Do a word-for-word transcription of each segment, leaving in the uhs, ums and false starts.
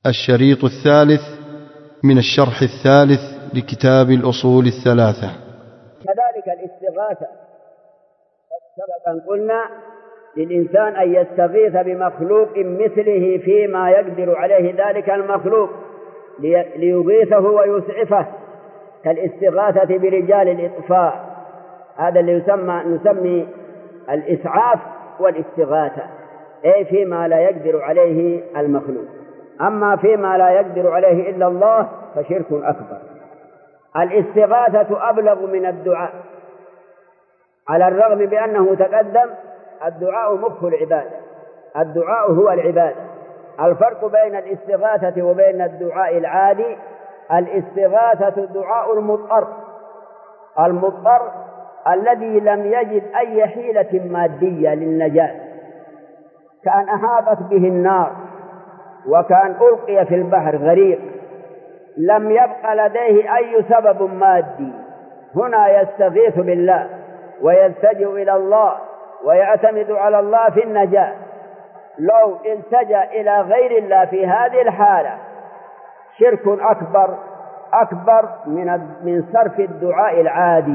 الشريط الثالث من الشرح الثالث لكتاب الأصول الثلاثة. كذلك الاستغاثة سبق أن قلنا للإنسان أن يستغيث بمخلوق مثله فيما يقدر عليه ذلك المخلوق ليغيثه ويسعفه، كالاستغاثة برجال الإطفاء، هذا اللي يسمى نسمي الإسعاف والاستغاثة، أي فيما لا يقدر عليه المخلوق. أما فيما لا يقدر عليه إلا الله فشرك أكبر. الاستغاثة أبلغ من الدعاء، على الرغم بأنه تقدم الدعاء مخ العبادة، الدعاء هو العبادة. الفرق بين الاستغاثة وبين الدعاء العادي: الاستغاثة دعاء المضطر، المضطر الذي لم يجد أي حيلة مادية للنجاة، كان أحاطت به النار وكان ألقي في البحر غريق، لم يبق لديه أي سبب مادي، هنا يستغيث بالله ويلتجئ إلى الله ويعتمد على الله في النجاة. لو التجأ إلى غير الله في هذه الحالة شرك أكبر أكبر من من صرف الدعاء العادي.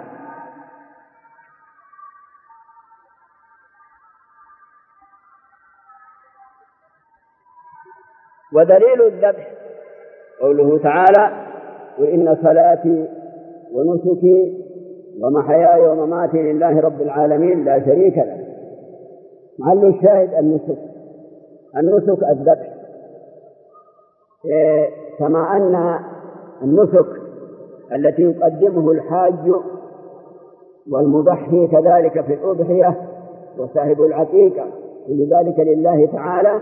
ودليل الذبح قوله تعالى: وإن صلاتي ونسكي ومحياي ومماتي لله رب العالمين لا شريك له. محل الشاهد النسك، النسك الذبح، كما أن النسك التي يقدمه الحاج والمضحي كذلك في الأضحية وصاحب العقيقة كل ذلك لله تعالى.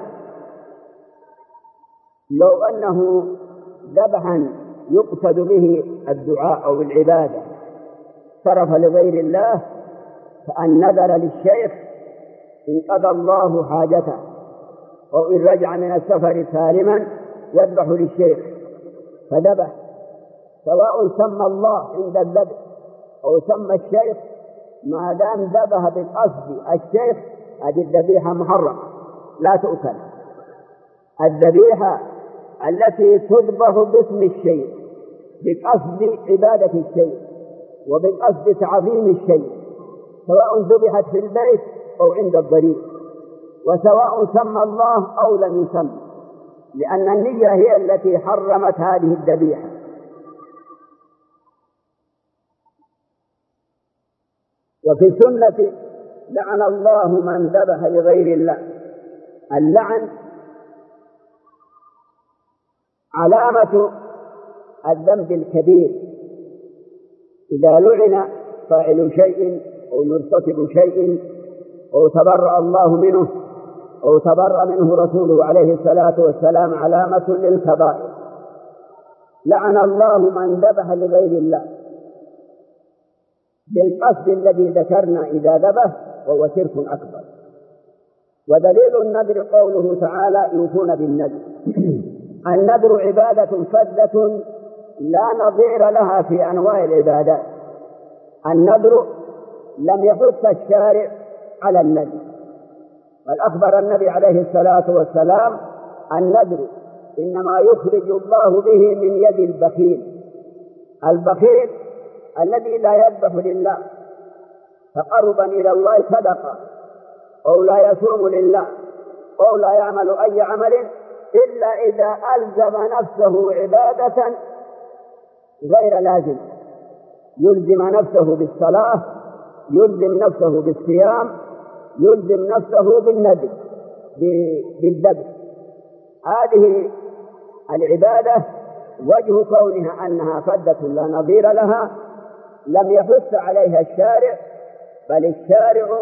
لو أنه ذبحا يقصد به الدعاء أو العبادة صرف لغير الله، فأن نذر للشيخ إن قضى الله حاجته أو إن رجع من السفر سالما يذبح للشيخ فذبح، سواء سمى الله عند الذبح أو سمى الشيخ، ما دام ذبح بقصد الشيخ هذه الذبيحة محرمة لا تؤكل. الذبيحة التي تذبح باسم الشيء بقصد عبادة الشيء وبقصد تعظيم الشيء، سواء ذبحت في البيت أو عند الضريح، وسواء سمى الله أو لم يسمى، لأن النية هي التي حرمت هذه الذبيحة. وفي السنة: لعن الله من ذبح لغير الله. اللعن علامة الذنب الكبير، إذا لعن فاعل شيء أو مرتكب شيء أو تبرأ الله منه أو تبرأ منه رسوله عليه الصلاة والسلام علامة للكبائر. لعن الله من ذبح لغير الله بالقصد الذي ذكرنا إذا ذبح، وهو شرك أكبر. ودليل النذر قوله تعالى: يوفون بالنذر. النذر عبادة فذة لا نظير لها في أنواع العبادات. النذر لم يحث الشارع على النذر، بل أخبر النبي عليه الصلاة والسلام: النذر إنما يخرج الله به من يد البخيل. البخيل الذي لا يذبح لله تقربا إلى الله صدقة، أو لا يصوم لله، أو لا يعمل أي عمل إلا إذا ألزم نفسه عبادة غير لازم، يلزم نفسه بالصلاة، يلزم نفسه بالصيام، يلزم نفسه بالنذر بالذبح. هذه العبادة وجه كونها أنها فذة لا نظير لها، لم يحث عليها الشارع، بل الشارع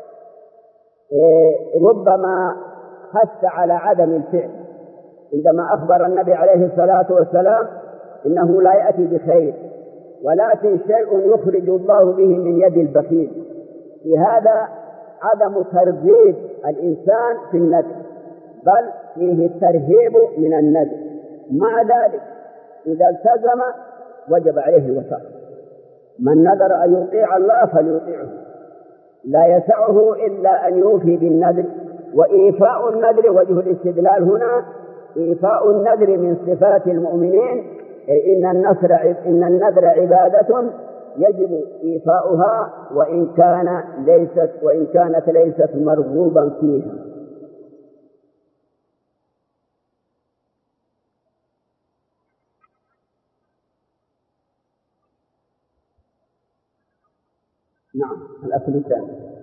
ربما حث على عدم الفعل، عندما أخبر النبي عليه الصلاة والسلام: إنه لا يأتي بخير ولكن شيء يخرج الله به من يد البخيل. لهذا عدم ترغيب الإنسان في النذر، بل فيه الترهيب من النذر. مع ذلك إذا التزم وجب عليه الوفاء. من نذر أن يطيع الله فليطيعه، لا يسعه إلا أن يوفي بالنذر. وإيفاء النذر وجه الاستدلال هنا إيفاء النذر من صفات المؤمنين، أي إن النذر إن النذر عبادة يجب إيفاؤها وإن كان ليست وإن كانت ليست مرغوبا فيها. نعم. الأصل الثاني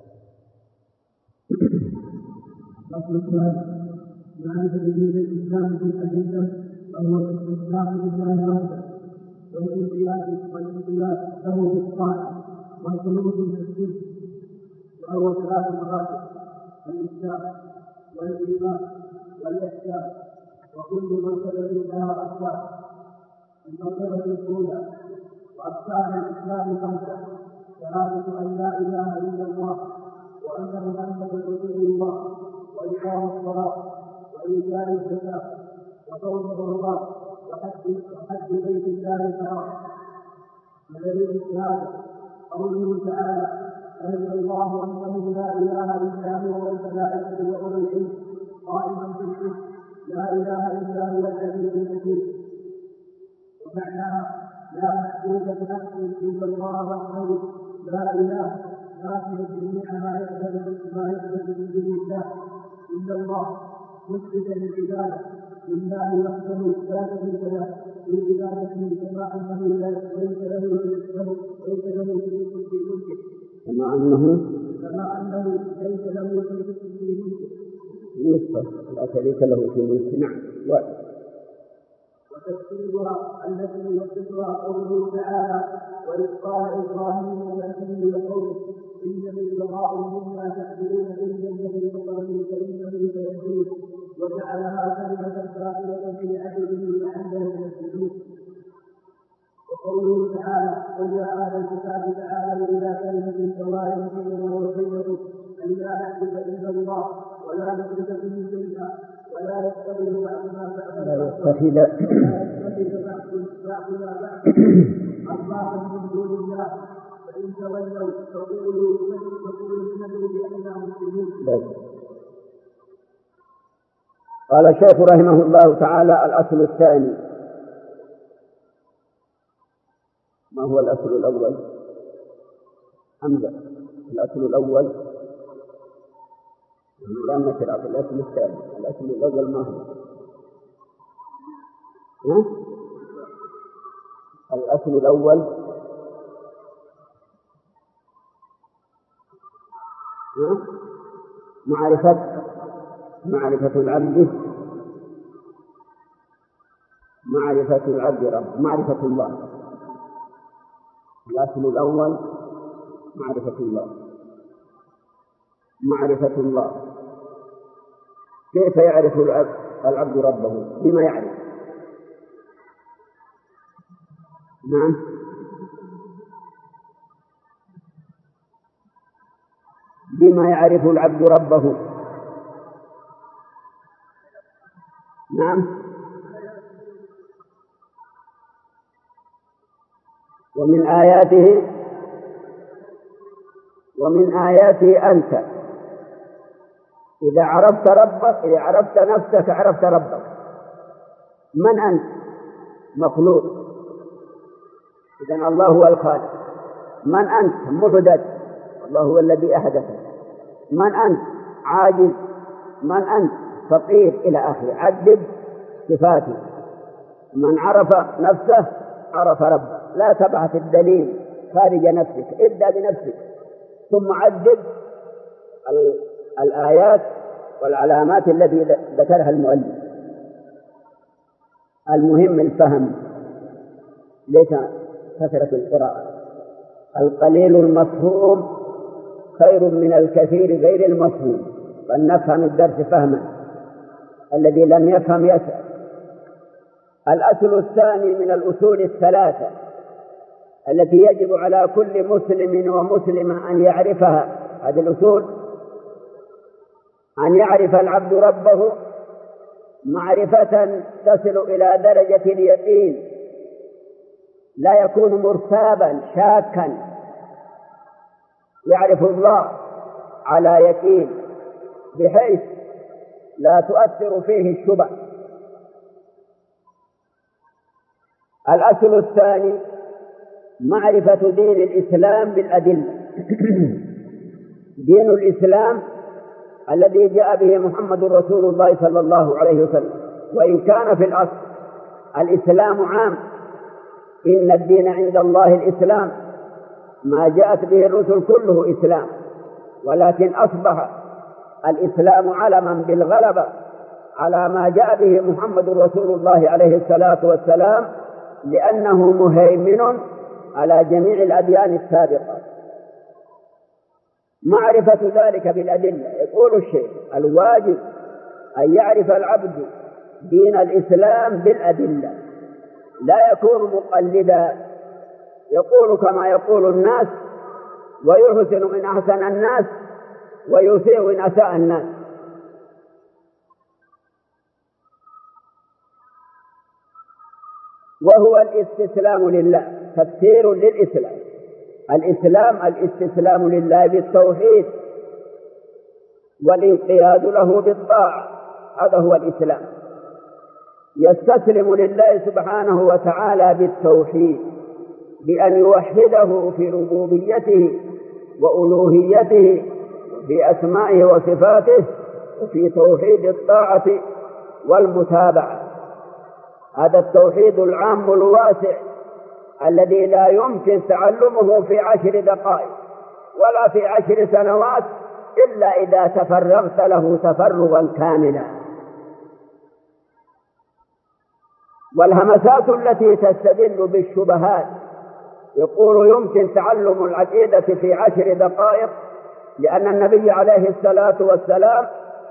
الأصل الثاني معرفة دين الإسلام في الأدلة، وهو الاستسلام لله وحده، والانقياد والانقياد له بالطاعة، والخلود من الشرك، وهو ثلاث مراتب: الإسلام والإيمان والإحسان. وكل مرتبة لها أقسام. المرتبة الأولى وأقسام الإسلام خمسة: شهادة أن لا إله إلا الله وأن محمدا رسول الله، وإقام الصلاة، وإيتاء الزكاة، وصوم رمضان، وحج وحج بيت الله الحرام. ودليل الشهادة قوله تعالى: شهد الله أنه لا إله إلا هو والملائكة وأولو العلم قائما بالقسط لا إله إلا هو العزيز الحكيم. ومعناها: لا معبود بحق إلا الله وحده لا إله ناصر جميع ما يعبد ما يعبد من دون الله إلا الله، مثبتا للعبادة لله وحده لا شريك له في عبادته، كما أنه ليس له ليس له شريك في ملكه كما أنه كما أنه ليس له شريك في ملكه نصف لا شريك له في ملكه. نعم. وتفسيرها التي يوصفها قوله تعالى: وإذ قال إبراهيم لأبيه وقومه إنني براء مما تعبدون إلا الذي فطرني فإنه سيهدين، وجعلها كلمة باقية في عدله لعلهم يهتدون. وقوله تعالى: قل يا أهل الكتاب تعالوا إلى كلمة سواء بيننا وبينكم ألا نعبد إلا الله ولا نشرك به شيئا ولا يتخذ بعضنا بعضنا أربابا من دون الله، فإن تولوا فقولوا اشهدوا بأننا مسلمون. قال الشيخ رحمه الله تعالى: الأصل الثاني. ما هو الأصل الأول؟ حمزة. الأصل الأول لا نشرع في الأصل الثاني. الأصل الأول ما هو؟ ها؟ الأصل الأول ها؟ معرفة معرفة العبد معرفة العبد رب معرفة الله. الأصل الأول معرفة الله. معرفة الله. كيف يعرف العبد ربه؟ بما يعرف. نعم. بما يعرف العبد ربه. نعم. ومن آياته ومن آياته أنت إذا عرفت ربك إذا عرفت نفسك عرفت ربك. من أنت؟ مخلوق، إذن الله هو الخالق. من أنت؟ محدث، الله هو الذي أحدثك. من أنت؟ عاجز. من أنت؟ فقير، إلى آخره. عدد صفاته. من عرف نفسه عرف ربه. لا تبحث الدليل خارج نفسك، ابدأ بنفسك ثم عدد الآيات والعلامات التي ذكرها المؤلف. المهم الفهم، ليس كثرة القراءة. القليل المفهوم خير من الكثير غير المفهوم، فلنفهم الدرس فهما. الذي لم يفهم يسأل. الأصل الثاني من الأصول الثلاثة التي يجب على كل مسلم ومسلمة أن يعرفها. هذه الأصول: أن يعرف العبد ربه معرفة تصل إلى درجة اليقين، لا يكون مرتابا شاكا. يعرف الله على يقين بحيث لا تؤثر فيه الشبه الأصل الثاني معرفة دين الإسلام بالأدلة. دين الإسلام الذي جاء به محمد رسول الله صلى الله عليه وسلم، وإن كان في الأصل الإسلام عام، إن الدين عند الله الإسلام، ما جاءت به الرسل كله إسلام، ولكن أصبح الإسلام علما بالغلبة على ما جاء به محمد رسول الله عليه الصلاة والسلام، لأنه مهيمن على جميع الأديان السابقة. معرفة ذلك بالأدلة. يقول الشيخ: الواجب أن يعرف العبد دين الإسلام بالأدلة، لا يكون مقلدا يقول كما يقول الناس، ويحسن إن أحسن الناس ويسيء إن أساء الناس. وهو الاستسلام لله. تفسير للإسلام: الإسلام الاستسلام لله بالتوحيد والانقياد له بالطاعة، هذا هو الإسلام. يستسلم لله سبحانه وتعالى بالتوحيد، بأن يوحده في ربوبيته وألوهيته، في أسمائه وصفاته، وفي توحيد الطاعة والمتابعة. هذا التوحيد العام الواسع الذي لا يمكن تعلمه في عشر دقائق ولا في عشر سنوات إلا إذا تفرغت له تفرغا كاملا. والهمسات التي تستدل بالشبهات يقول يمكن تعلم العقيدة في عشر دقائق، لأن النبي عليه الصلاة والسلام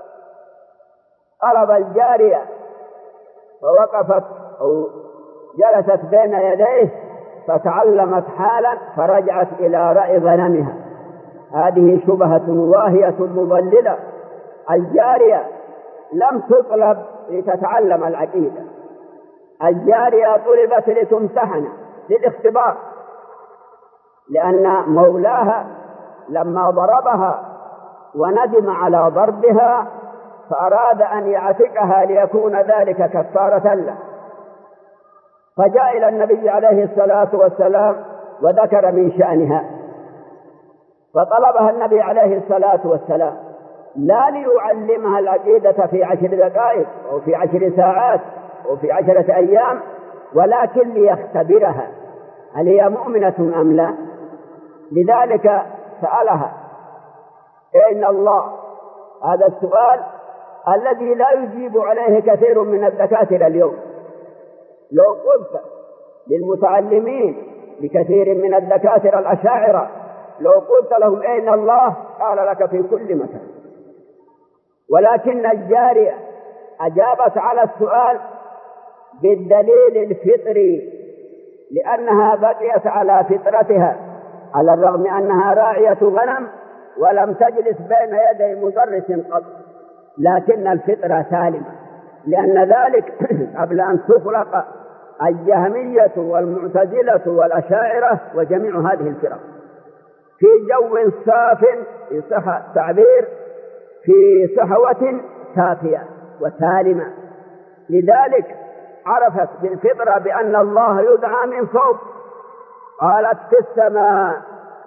طلب الجارية فوقفت أو جلست بين يديه فتعلمت حالا فرجعت إلى رأي غنمها. هذه شبهة واهية مضللة. الجارية لم تطلب لتتعلم العقيدة، الجارية طلبت لتمتحن للاختبار، لأن مولاها لما ضربها وندم على ضربها فأراد أن يعتقها ليكون ذلك كفارة له، فجاء إلى النبي عليه الصلاة والسلام وذكر من شأنها، فطلبها النبي عليه الصلاة والسلام لا ليعلمها العقيدة في عشر دقائق أو في عشر ساعات أو في عشرة أيام، ولكن ليختبرها هل هي مؤمنة أم لا. لذلك سألها: أين الله؟ هذا السؤال الذي لا يجيب عليه كثير من الدكاترة اليوم. لو قلت للمتعلمين لكثير من الدكاترة الأشاعرة، لو قلت لهم أين الله؟ قال لك في كل مكان. ولكن الجارية أجابت على السؤال بالدليل الفطري، لأنها بقيت على فطرتها، على الرغم أنها راعية غنم ولم تجلس بين يدي مدرس قط، لكن الفطرة سالمة، لأن ذلك قبل أن تخلق الجهمية والمعتزلة والأشاعرة وجميع هذه الفرق في جو صاف، في صح التعبير، في صحوة صافية وسالمة. لذلك عرفت بالفطرة بأن الله يدعى من فوق، قالت في السماء،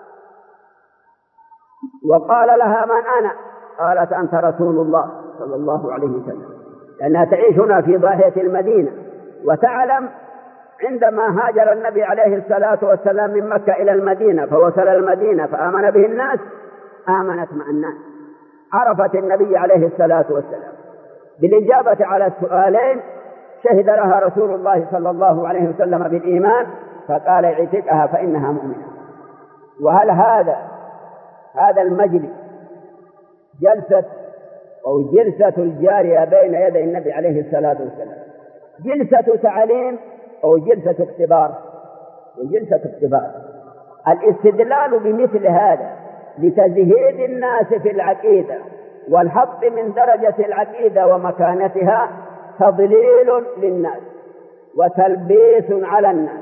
وقال لها: من أنا؟ قالت: أنت رسول الله صلى الله عليه وسلم، لأنها تعيش هنا في ضاحية المدينة، وتعلم عندما هاجر النبي عليه الصلاة والسلام من مكة إلى المدينة فوصل المدينة فآمن به الناس، آمنت مع الناس. عرفت النبي عليه الصلاة والسلام بالإجابة على السؤالين، شهد لها رسول الله صلى الله عليه وسلم بالإيمان، فقال: اعتقها فإنها مؤمنة. وهل هذا هذا المجلس جلسة أو جلسة الجارية بين يدي النبي عليه الصلاة والسلام جلسة تعليم أو جلسة اختبار؟ جلسة اختبار. الاستدلال بمثل هذا لتزهيد الناس في العقيدة والحط من درجة العقيدة ومكانتها تضليل للناس وتلبيس على الناس.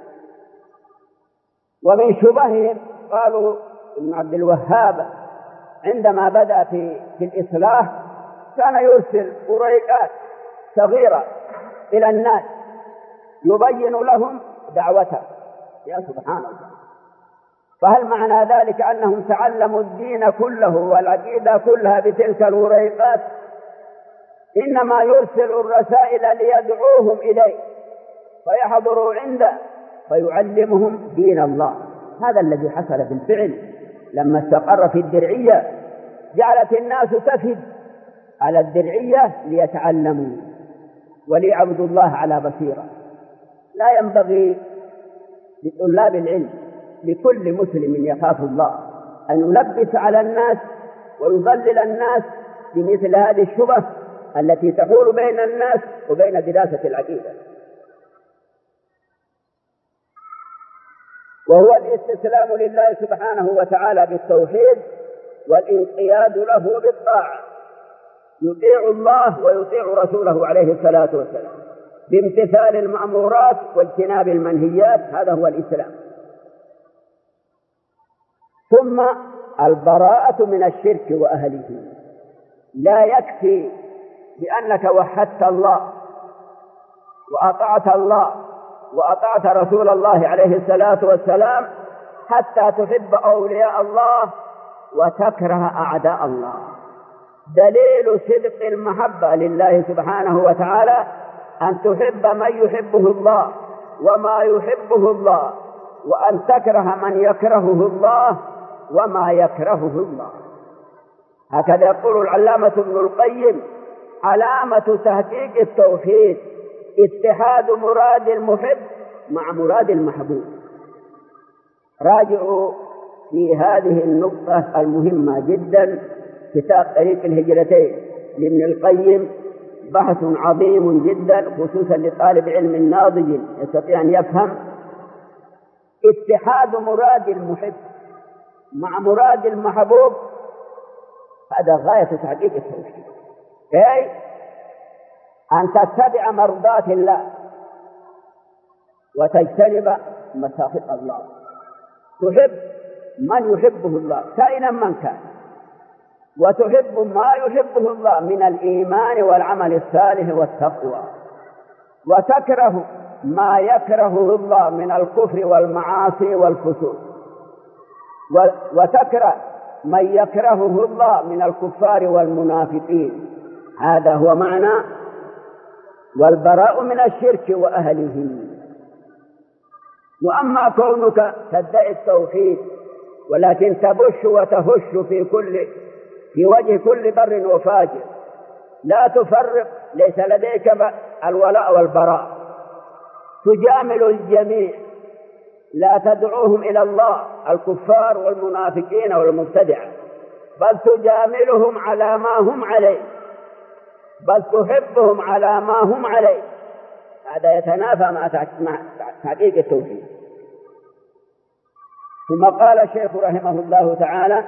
ومن شبههم قالوا ابن عبد الوهاب عندما بدأ في, في الإصلاح كان يرسل قريقات صغيرة إلى الناس يبين لهم دعوته. يا سبحان الله، فهل معنى ذلك أنهم تعلموا الدين كله والعقيدة كلها بتلك الوريقات؟ إنما يرسل الرسائل ليدعوهم إليه فيحضروا عنده فيعلمهم دين الله. هذا الذي حصل بالفعل لما استقر في الدرعية، جعلت الناس تفد على الدرعية ليتعلموا وليعبدوا الله على بصيرة. لا ينبغي لطلاب العلم لكل مسلم يخاف الله أن يلبس على الناس ويضلل الناس بمثل هذه الشبه التي تحول بين الناس وبين دراسة العقيدة، وهو الاستسلام لله سبحانه وتعالى بالتوحيد والانقياد له بالطاعة، يطيع الله ويطيع رسوله عليه الصلاة والسلام بامتثال المأمورات واجتناب المنهيات. هذا هو الإسلام. ثم البراءة من الشرك وأهله. لا يكفي بأنك وحدت الله وأطعت الله وأطعت رسول الله عليه الصلاة والسلام حتى تحب أولياء الله وتكره أعداء الله. دليل صدق المحبة لله سبحانه وتعالى أن تحب من يحبه الله وما يحبه الله، وأن تكره من يكرهه الله وما يكرهه الله. هكذا يقول العلامة ابن القيم: علامة تحقيق التوحيد اتحاد مراد المحب مع مراد المحبوب. راجعوا في هذه النقطة المهمة جدا كتاب طريق الهجرتين لابن القيم، بحث عظيم جدا خصوصا لطالب علم ناضج يستطيع أن يفهم. اتحاد مراد المحب مع مراد المحبوب هذا غاية تحقيق التوحيد، أي أن تتبع مرضات الله وتجتنب مساخط الله. تحب من يحبه الله كائنا من كان، وتحب ما يحبه الله من الإيمان والعمل الصالح والتقوى، وتكره ما يكرهه الله من الكفر والمعاصي والفسوق، وتكره من يكرهه الله من الكفار والمنافقين. هذا هو معنى والبراء من الشرك وأهله. وأما كونك تدعي التوحيد ولكن تبش وتهش في كل في وجه كل بر وفاجر، لا تفرق، ليس لديك الولاء والبراء، تجامل الجميع، لا تدعوهم إلى الله الكفار والمنافقين والمبتدعة، بل تجاملهم على ما هم عليه، بل تحبهم على ما هم عليه. هذا يتنافى مع تحقيق التوحيد. ثم قال الشيخ رحمه الله تعالى: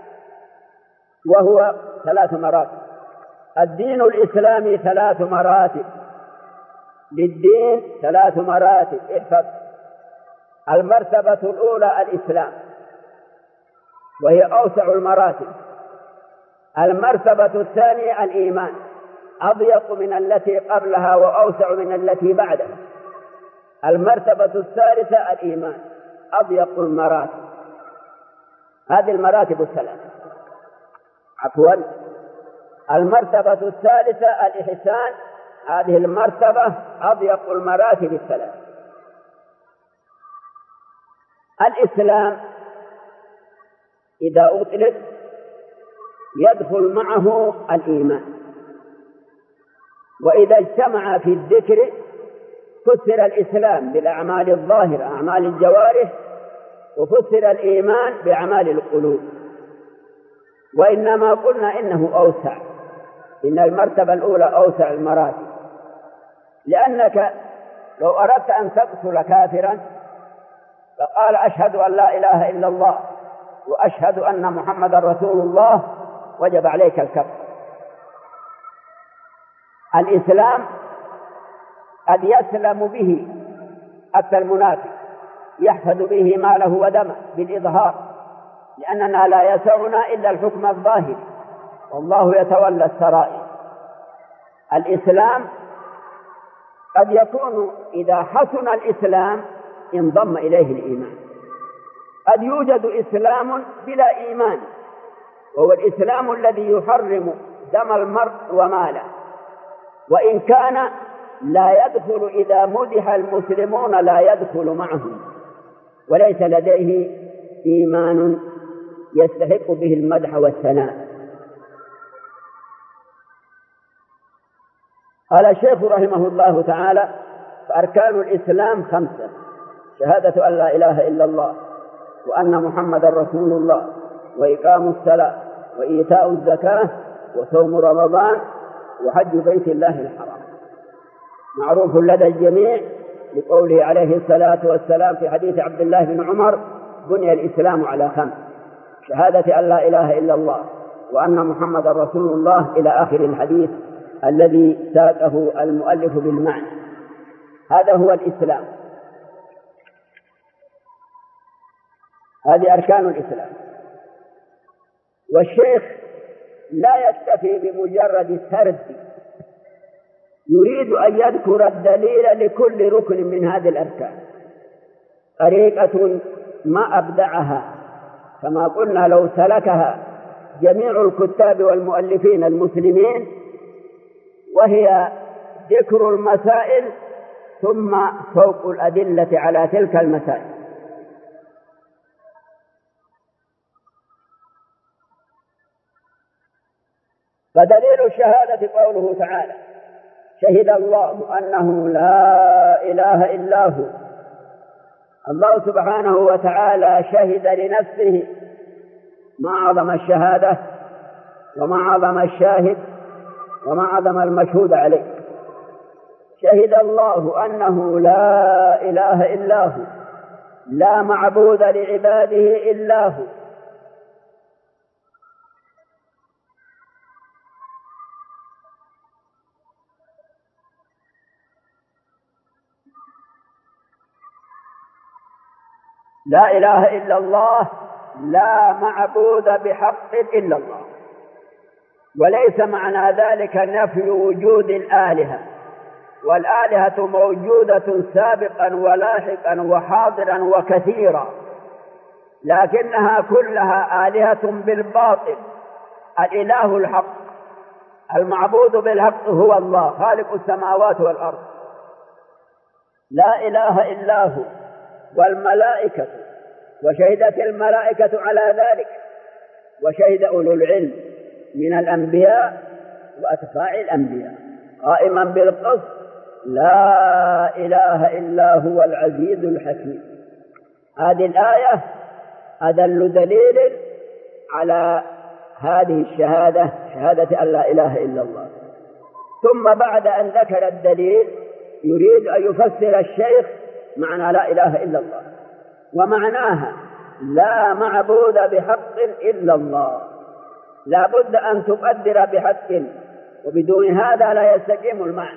وهو ثلاث مراتب. الدين الإسلامي ثلاث مراتب، للدين ثلاث مراتب. احفظ: المرتبة الأولى الإسلام وهي أوسع المراتب. المرتبة الثانية الإيمان، أضيق من التي قبلها وأوسع من التي بعدها. المرتبة الثالثة الإيمان، أضيق المراتب. هذه المراتب الثلاثة. عفوا، المرتبة الثالثة الإحسان، هذه المرتبة أضيق المراتب الثلاث. الإسلام إذا أطلق يدخل معه الإيمان، وإذا اجتمع في الذكر فسر الإسلام بالأعمال الظاهرة أعمال الجوارح، وفسر الإيمان بأعمال القلوب. وإنما قلنا إنه أوسع، إن المرتبة الأولى أوسع المراتب، لأنك لو أردت أن تقتل كافرا فقال أشهد أن لا إله إلا الله وأشهد أن محمد رسول الله، وجب عليك الكفر. الإسلام قد يسلم به حتى المنافق، يحفظ به ماله ودمه بالإظهار، لأننا لا يسعنا إلا الحكم الظاهر، والله يتولى السرائر. الإسلام قد يكون إذا حسن الإسلام انضم إليه الإيمان، قد يوجد إسلام بلا إيمان، وهو الإسلام الذي يحرم دم المرء وماله، وإن كان لا يدخل إذا مدح المسلمون لا يدخل معهم، وليس لديه إيمان يستحق به المدح والثناء. قال الشيخ رحمه الله تعالى: فأركان الإسلام خمسة: شهادة أن لا إله إلا الله وأن محمد رسول الله، وإقام الصلاة، وإيتاء الزكاة، وصوم رمضان، وحج بيت الله الحرام. معروف لدى الجميع لقوله عليه الصلاة والسلام في حديث عبد الله بن عمر: بني الإسلام على خمس: شهادة أن لا إله إلا الله وأن محمد رسول الله، إلى آخر الحديث الذي ساقه المؤلف بالمعنى. هذا هو الإسلام، هذه أركان الإسلام. والشيخ لا يكتفي بمجرد السرد، يريد أن يذكر الدليل لكل ركن من هذه الأركان. طريقة ما أبدعها، كما قلنا لو سلكها جميع الكتاب والمؤلفين المسلمين، وهي ذكر المسائل ثم فوق الأدلة على تلك المسائل. فدليل الشهادة قوله تعالى: شهد الله أنه لا إله إلا هو. الله سبحانه وتعالى شهد لنفسه، ما أعظم الشهادة وما أعظم الشاهد وما أعظم المشهود عليه. شهد الله أنه لا إله إلا هو، لا معبود لعباده إلا هو. لا إله إلا الله، لا معبود بحق إلا الله. وليس معنى ذلك نفي وجود الآلهة، والآلهة موجودة سابقا ولاحقا وحاضرا وكثيرا، لكنها كلها آلهة بالباطل. الإله الحق المعبود بالحق هو الله خالق السماوات والأرض، لا إله إلا هو. والملائكة، وشهدت الملائكة على ذلك، وشهد أولو العلم من الأنبياء وأتباع الأنبياء قائما بالقسط: لا إله إلا هو العزيز الحكيم. هذه الآية أدل دليل على هذه الشهادة، شهادة أن لا إله إلا الله. ثم بعد أن ذكر الدليل يريد أن يفسر الشيخ معنى لا إله إلا الله، ومعناها لا معبود بحق إلا الله. لا بد أن تقدر بحق، وبدون هذا لا يستقيم المعنى.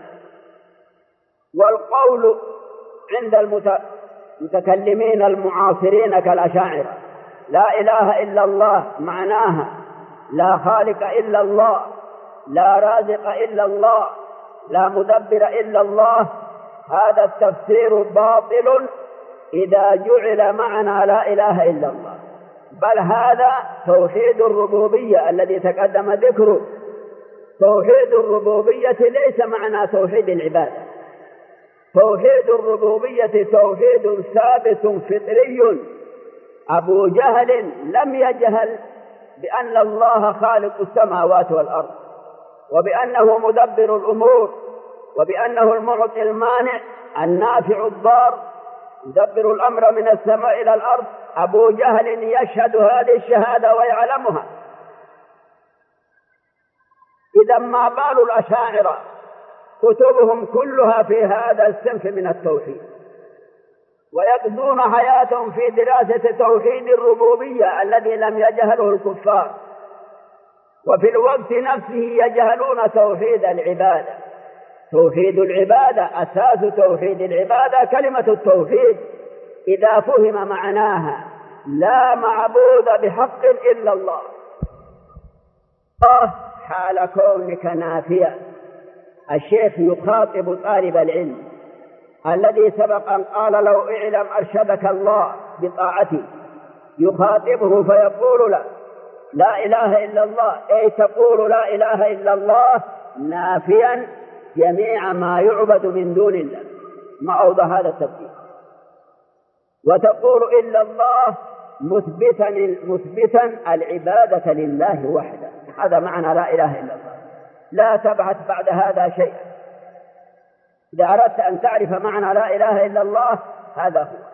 والقول عند المتكلمين المعاصرين كالأشاعرة: لا إله إلا الله معناها لا خالق إلا الله، لا رازق إلا الله، لا مدبر إلا الله. هذا التفسير باطل إذا جعل معنى لا إله إلا الله، بل هذا توحيد الربوبية الذي تقدم ذكره. توحيد الربوبية ليس معنى توحيد العبادة. توحيد الربوبية توحيد ثابت فطري. أبو جهل لم يجهل بأن الله خالق السماوات والأرض، وبأنه مدبر الأمور، وبأنه المعطي المانع النافع الضار، يدبر الأمر من السماء إلى الأرض. أبو جهل يشهد هذه الشهادة ويعلمها. إذا ما بال الأشاعرة؟ كتبهم كلها في هذا الصنف من التوحيد، ويقضون حياتهم في دراسة توحيد الربوبية الذي لم يجهله الكفار، وفي الوقت نفسه يجهلون توحيد العبادة. توحيد العبادة أساس توحيد العبادة كلمة التوحيد، إذا فهم معناها لا معبود بحق إلا الله. الله حال كونك نافيا الشيخ يخاطب طالب العلم الذي سبق أن قال لو اعلم أرشدك الله بطاعتي، يخاطبه فيقول له لا إله إلا الله، أي تقول لا إله إلا الله نافيا جميع ما يعبد من دون الله، ما أوضح هذا التفسير. وتقول إلا الله مثبتا مثبتا العبادة لله وحده، هذا معنى لا إله إلا الله، لا تبحث بعد هذا شيئا. إذا أردت أن تعرف معنى لا إله إلا الله هذا هو.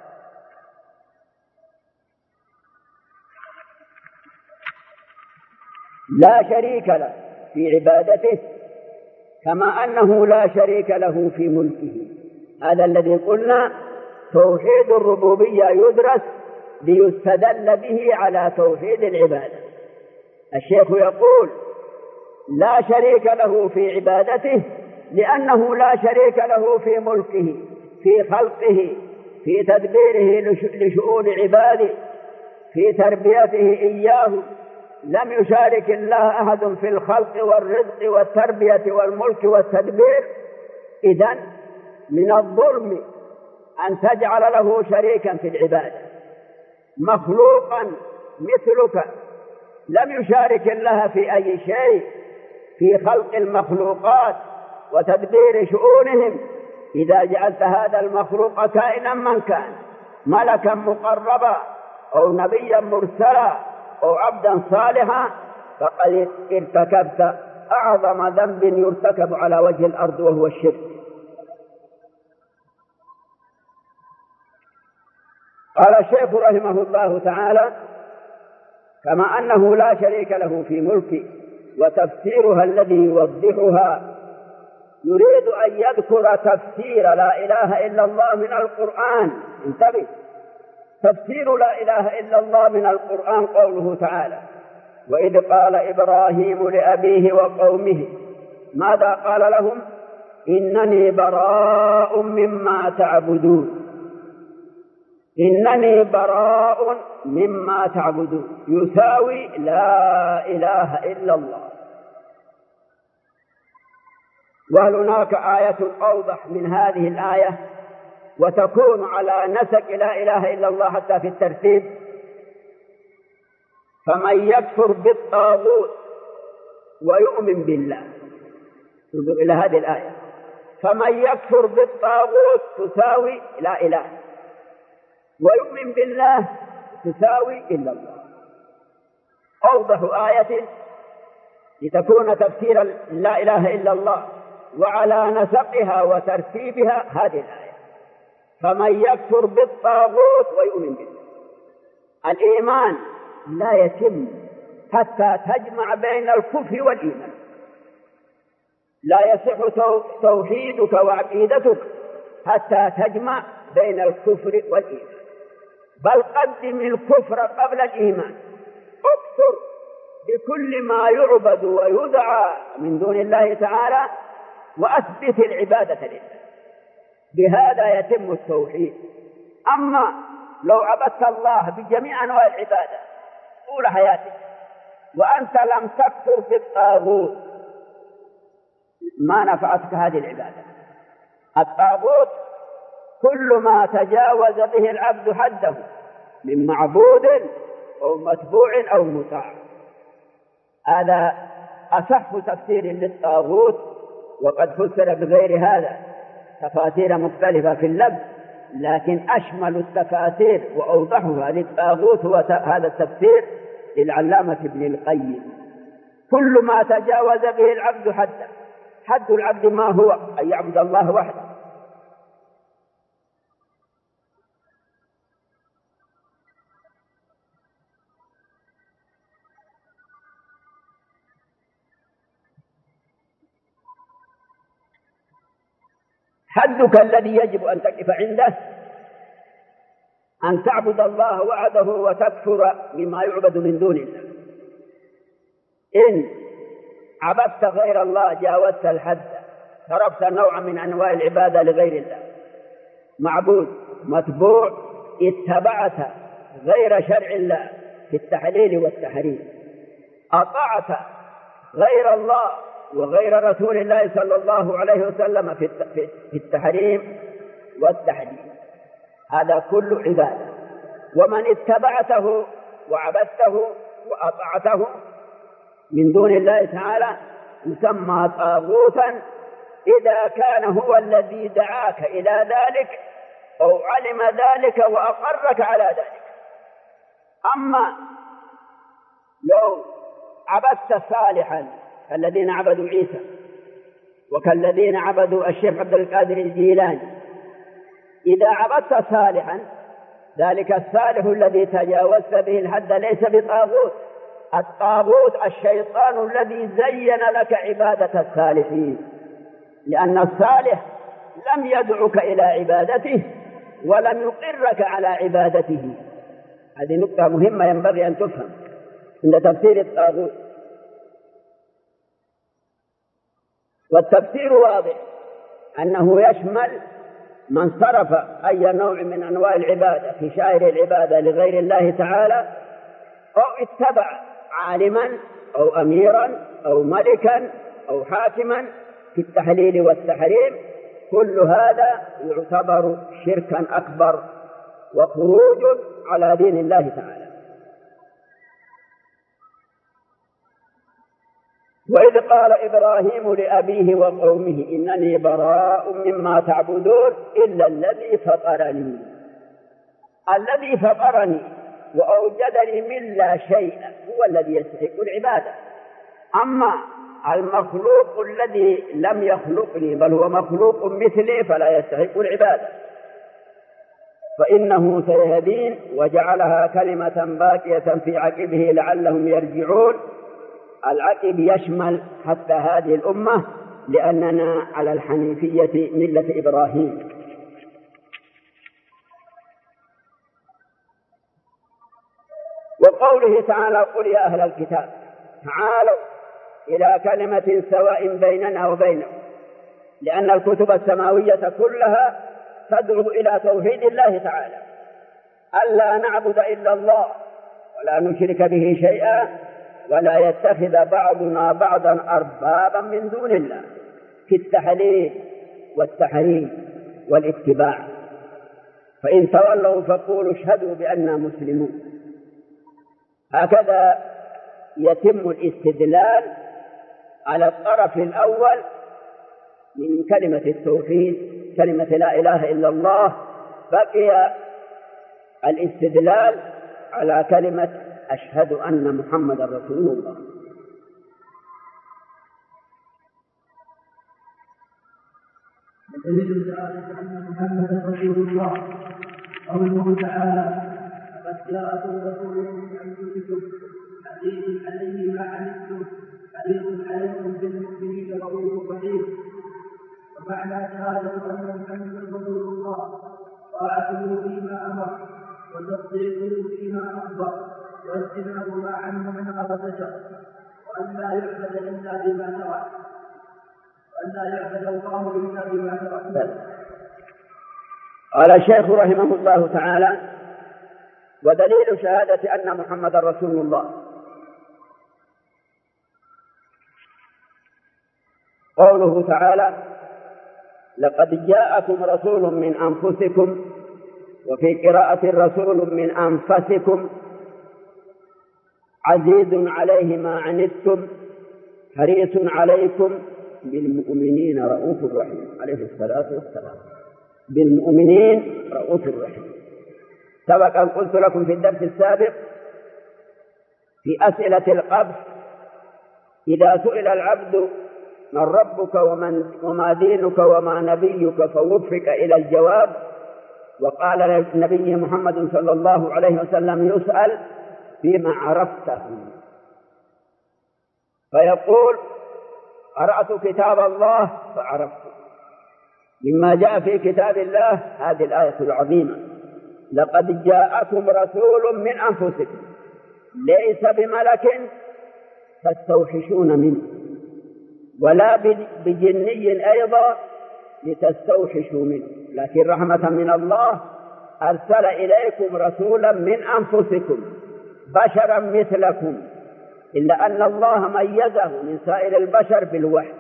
لا شريك له في عبادته كما أنه لا شريك له في ملكه. هذا الذي قلنا توحيد الربوبية يدرس ليستدل به على توحيد العبادة. الشيخ يقول لا شريك له في عبادته لأنه لا شريك له في ملكه، في خلقه، في تدبيره لشؤون عباده، في تربيته إياه. لم يشارك الله أحد في الخلق والرزق والتربية والملك والتدبير. إذن من الظلم أن تجعل له شريكا في العبادة، مخلوقا مثلك لم يشارك الله في أي شيء، في خلق المخلوقات وتدبير شؤونهم. إذا جعلت هذا المخلوق كائنا من كان، ملكا مقربا أو نبيا مرسلا أو عبدا صالحا، فقد ارتكبت أعظم ذنب يرتكب على وجه الأرض وهو الشرك. قال الشيخ رحمه الله تعالى كما أنه لا شريك له في ملكه، وتفسيرها الذي يوضحها يريد أن يذكر تفسير لا إله إلا الله من القرآن. انتبه، تفسير لا إله إلا الله من القرآن قوله تعالى وإذ قال إبراهيم لأبيه وقومه ماذا قال لهم؟ إنني براء مما تعبدون، إنني براء مما تعبدون يساوي لا إله إلا الله. وهل هناك آية أوضح من هذه الآية وتكون على نسق لا إله إلا الله حتى في الترتيب؟ فمن يكفر بالطاغوت ويؤمن بالله، انظر إلى هذه الآية، فمن يكفر بالطاغوت تساوي لا إله، ويؤمن بالله تساوي إلا الله. أوضح آية لتكون تفسير لا إله إلا الله وعلى نسقها وترتيبها هذه الآية، فمن يكفر بالطاغوت ويؤمن بالله. الإيمان لا يتم حتى تجمع بين الكفر والإيمان، لا يصح توحيدك وعقيدتك حتى تجمع بين الكفر والإيمان، بل قدم الكفر قبل الإيمان، اكفر بكل ما يعبد ويدعى من دون الله تعالى وأثبت العبادة لله، بهذا يتم التوحيد. أما لو عبدت الله بجميع أنواع العبادة طول حياتك وأنت لم تكفر بالطاغوت ما نفعتك هذه العبادة. الطاغوت كل ما تجاوز به العبد حده من معبود أو متبوع أو مطاع، هذا أصح تفسير للطاغوت. وقد فسر بغير هذا تفاسير مختلفة في اللفظ، لكن أشمل التفاسير وأوضحها للطاغوت هو هذا التفسير للعلامة ابن القيم. كل ما تجاوز به العبد حده، حد العبد ما هو؟ أن يعبد الله وحده. حدك الذي يجب أن تقف عنده أن تعبد الله وحده وتكفر بما يعبد من دون الله. إن عبدت غير الله جاوزت الحد، صرفت نوعا من أنواع العبادة لغير الله، معبود متبوع، اتبعت غير شرع الله في التحليل والتحريم، أطعت غير الله وغير رسول الله صلى الله عليه وسلم في التحريم والتحديد، هذا كل عبادة. ومن اتبعته وعبدته وأطعته من دون الله تعالى يسمى طاغوتا إذا كان هو الذي دعاك إلى ذلك أو علم ذلك وأقرك على ذلك. أما لو عبدت صالحا كالذين عبدوا عيسى وكالذين عبدوا الشيخ عبد القادر الجيلاني، إذا عبدت صالحا ذلك الصالح الذي تجاوزت به الحد ليس بطاغوت. الطاغوت الشيطان الذي زين لك عبادة الصالحين، لأن الصالح لم يدعك إلى عبادته ولم يقرك على عبادته. هذه نقطة مهمة ينبغي أن تفهم عند تفسير الطاغوت. والتفسير واضح أنه يشمل من صرف أي نوع من أنواع العبادة في شائر العبادة لغير الله تعالى، أو اتبع عالما أو أميرا أو ملكا أو حاكما في التحليل والتحريم. كل هذا يعتبر شركا أكبر وخروج على دين الله تعالى. وإذ قال إبراهيم لأبيه وقومه إنني براء مما تعبدون إلا الذي فطرني. الذي فطرني وأوجدني من لا شيء هو الذي يستحق العبادة. أما المخلوق الذي لم يخلقني بل هو مخلوق مثلي فلا يستحق العبادة، فإنه سيهدين وجعلها كلمة باقية في عقبه لعلهم يرجعون. العقب يشمل حتى هذه الأمة لأننا على الحنيفية ملة إبراهيم. وقوله تعالى قل يا أهل الكتاب تعالوا إلى كلمة سواء بيننا وبينكم، لأن الكتب السماوية كلها تدعو إلى توحيد الله تعالى، ألا نعبد إلا الله ولا نشرك به شيئا ولا يتخذ بعضنا بعضا أربابا من دون الله في التحليل والتحريم والاتباع. فإن تولوا فقولوا اشهدوا بأننا مسلمون. هكذا يتم الاستدلال على الطرف الأول من كلمة التوحيد، كلمة لا إله إلا الله. بقي الاستدلال على كلمة أشهد أن محمد رسول الله. دليل ذلك أن محمدا رسول الله قوله تعالى لقد جاءكم رسول من أنفسكم عزيز عليه ما عنتم حريص عليكم بالمؤمنين رؤوف رحيم. ومعنى شهادة أن محمدا رسول الله طاعته فيما أمر وتصديقه فيما أخبر واجتناب ما عنه منها فزجر، وأن لا يعبد إلا بما شرع وأن لا يعبد الله إلا بما شرع. قال الشيخ رحمه الله تعالى ودليل شهادة أن محمد رسول الله قوله تعالى لقد جاءكم رسول من أنفسكم، وفي قراءة رسول من أنفسكم، عزيز عليه ما عنتم حريص عليكم بالمؤمنين رؤوف رحيم عليه الصلاة والسلام. بالمؤمنين رؤوف رحيم. سبق أن قلت لكم في الدرس السابق في أسئلة القبر إذا سئل العبد من ربك ومن وما دينك وما نبيك فوفق إلى الجواب، وقال النبي محمد صلى الله عليه وسلم يسأل بما عرفته، فيقول قرأت كتاب الله فعرفته. مما جاء في كتاب الله هذه الآية العظيمة لقد جاءكم رسول من أنفسكم ليس بملك تستوحشون منه ولا بجني أيضا لتستوحشوا منه، لكن رحمة من الله أرسل إليكم رسولا من أنفسكم بشرا مثلكم إلا أن الله ميزه من سائر البشر بالوحي.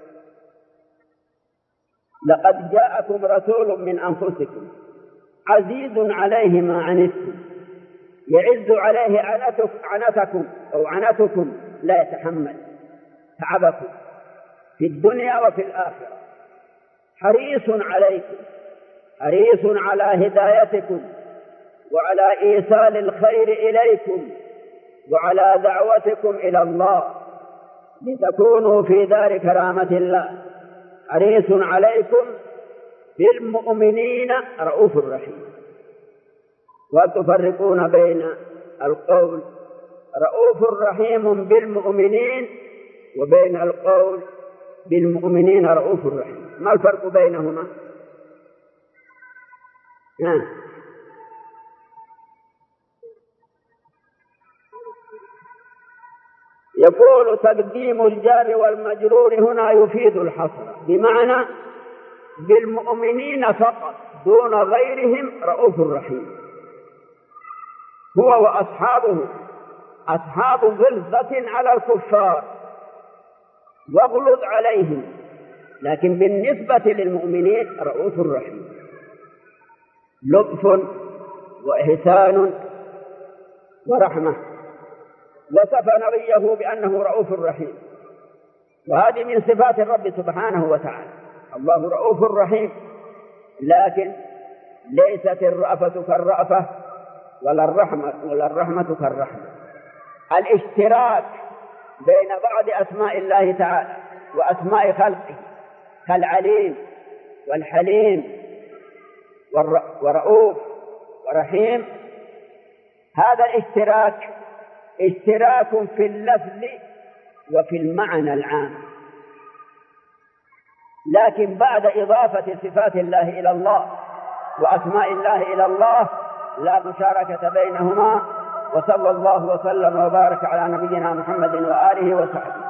لقد جاءكم رسول من أنفسكم عزيز عليه ما عنتم يعز عليه عنتكم أو عنتكم لا يتحمل تعبكم في الدنيا وفي الآخرة، حريص عليكم حريص على هدايتكم وعلى إيصال الخير إليكم وعلى دعوتكم إلى الله لتكونوا في دار كرامة الله. حريص عليكم بالمؤمنين رؤوف رحيم. وتفرقون بين القول رؤوف رحيم بالمؤمنين وبين القول بالمؤمنين رؤوف رحيم. ما الفرق بينهما؟ ها. يقول تقديم الجار والمجرور هنا يفيد الحصر، بمعنى بالمؤمنين فقط دون غيرهم رؤوف رحيم. هو وأصحابه أصحاب غلظة على الكفار واغلظ عليهم، لكن بالنسبة للمؤمنين رؤوف رحيم، لطف وإحسان ورحمة. وصف نبيه بأنه رؤوف رحيم، وهذه من صفات الرب سبحانه وتعالى. الله رؤوف رحيم، لكن ليست الرأفة كالرأفة ولا الرحمة ولا الرحمة كالرحمة. الاشتراك بين بعض أسماء الله تعالى وأسماء خلقه كالعليم والحليم ورؤوف ورحيم، هذا الاشتراك اشتراك في اللفظ وفي المعنى العام، لكن بعد إضافة صفات الله إلى الله وأسماء الله إلى الله لا مشاركة بينهما. وصلى الله وسلم وبارك على نبينا محمد وآله وصحبه.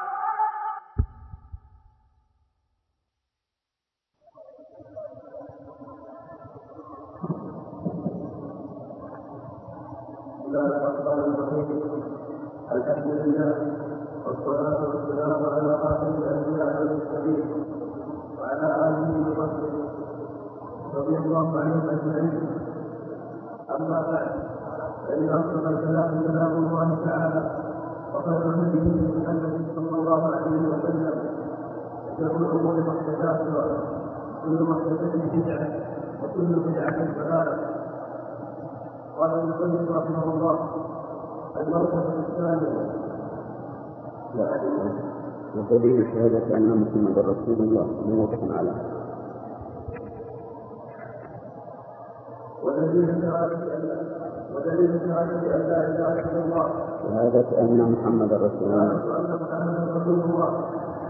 الحمد لله والصلاة والسلام على خاتم الأنبياء والمرسلين وعلى آله وصحبه رضي الله عنهم أجمعين. أما بعد، فإن أصدق الكلام كلام الله تعالى، وخير الهدي محمد صلى الله عليه وسلم، وشر الأمور محدثاتها، وكل محدثة بدعة وكل بدعة ضلالة. قال المصنف رحمه الله: المرتبة الثانية ودليل شهادة أن محمدا رسول الله موافق على ودليل شهادة أن ودليل شهادة أن لا إله إلا الله شهادة أن محمدا رسول الله أن محمدا رسول الله.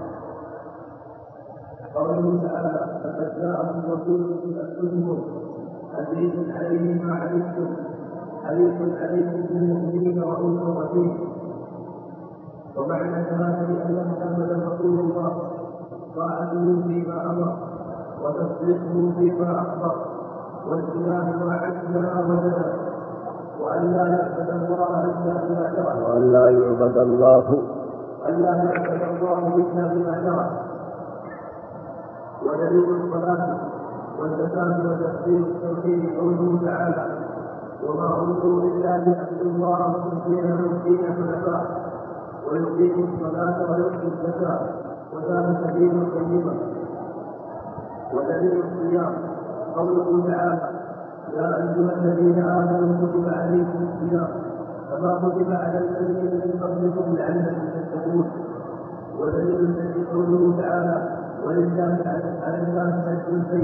قوله تعالى: لقد جاءكم رسول من أنفسكم عزيز عليه ما عنتم حريص عليكم بالمؤمنين رؤوف رحيم. ومعنى شهادة أن محمدا رسول الله طاعته فيما أمر وتصديقه فيما أخبر واجتناب ما عجزنا وجدا، وأن لا يعبد الله إلا بما شرع وأن لا يعبد الله أن لا يعبد الله إلا بما شرع. ودليل الصلاة والزكاة وتفسير التوحيد قوله تعالى: وما أمروا إلا ليعبدوا الله مخلصين له الدين حنفاء ويقيموا الصلاة ويؤتوا الزكاة وذلك دين القيمة. ودليل الصيام قوله تعالى: يا أيها الذين آمنوا كتب عليكم الصيام كما كتب على الذين من قبلكم لعلكم تتقون. ودليل الذي قوله تعالى: ولله على الناس حج البيت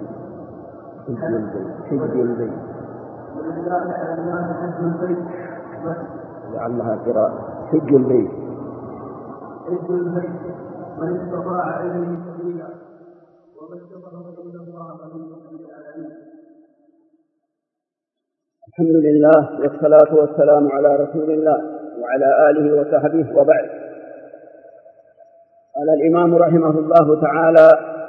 حج البيت ولله على الناس حج البيت لعلها قراءة حج البيت حج البيت من استطاع إليه سبيلا ومن كفر فإن الله غني عن العالمين. الحمد لله والصلاة والسلام على رسول الله وعلى آله وصحبه، وبعد. قال الإمام رحمه الله تعالى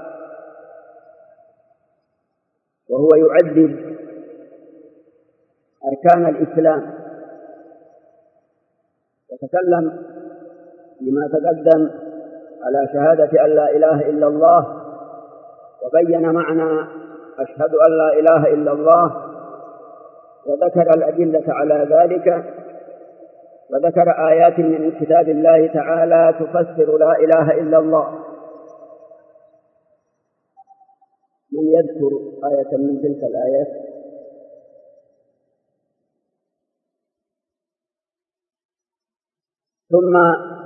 وهو يعدد أركان الإسلام وتكلم بما تقدم على شهادة أن لا إله إلا الله، وبين معنى أشهد أن لا إله إلا الله، وذكر الأدلة على ذلك، وذكر آيات من كتاب الله تعالى تفسر لا إله إلا الله. من يذكر آية من تلك الآيات؟ ثم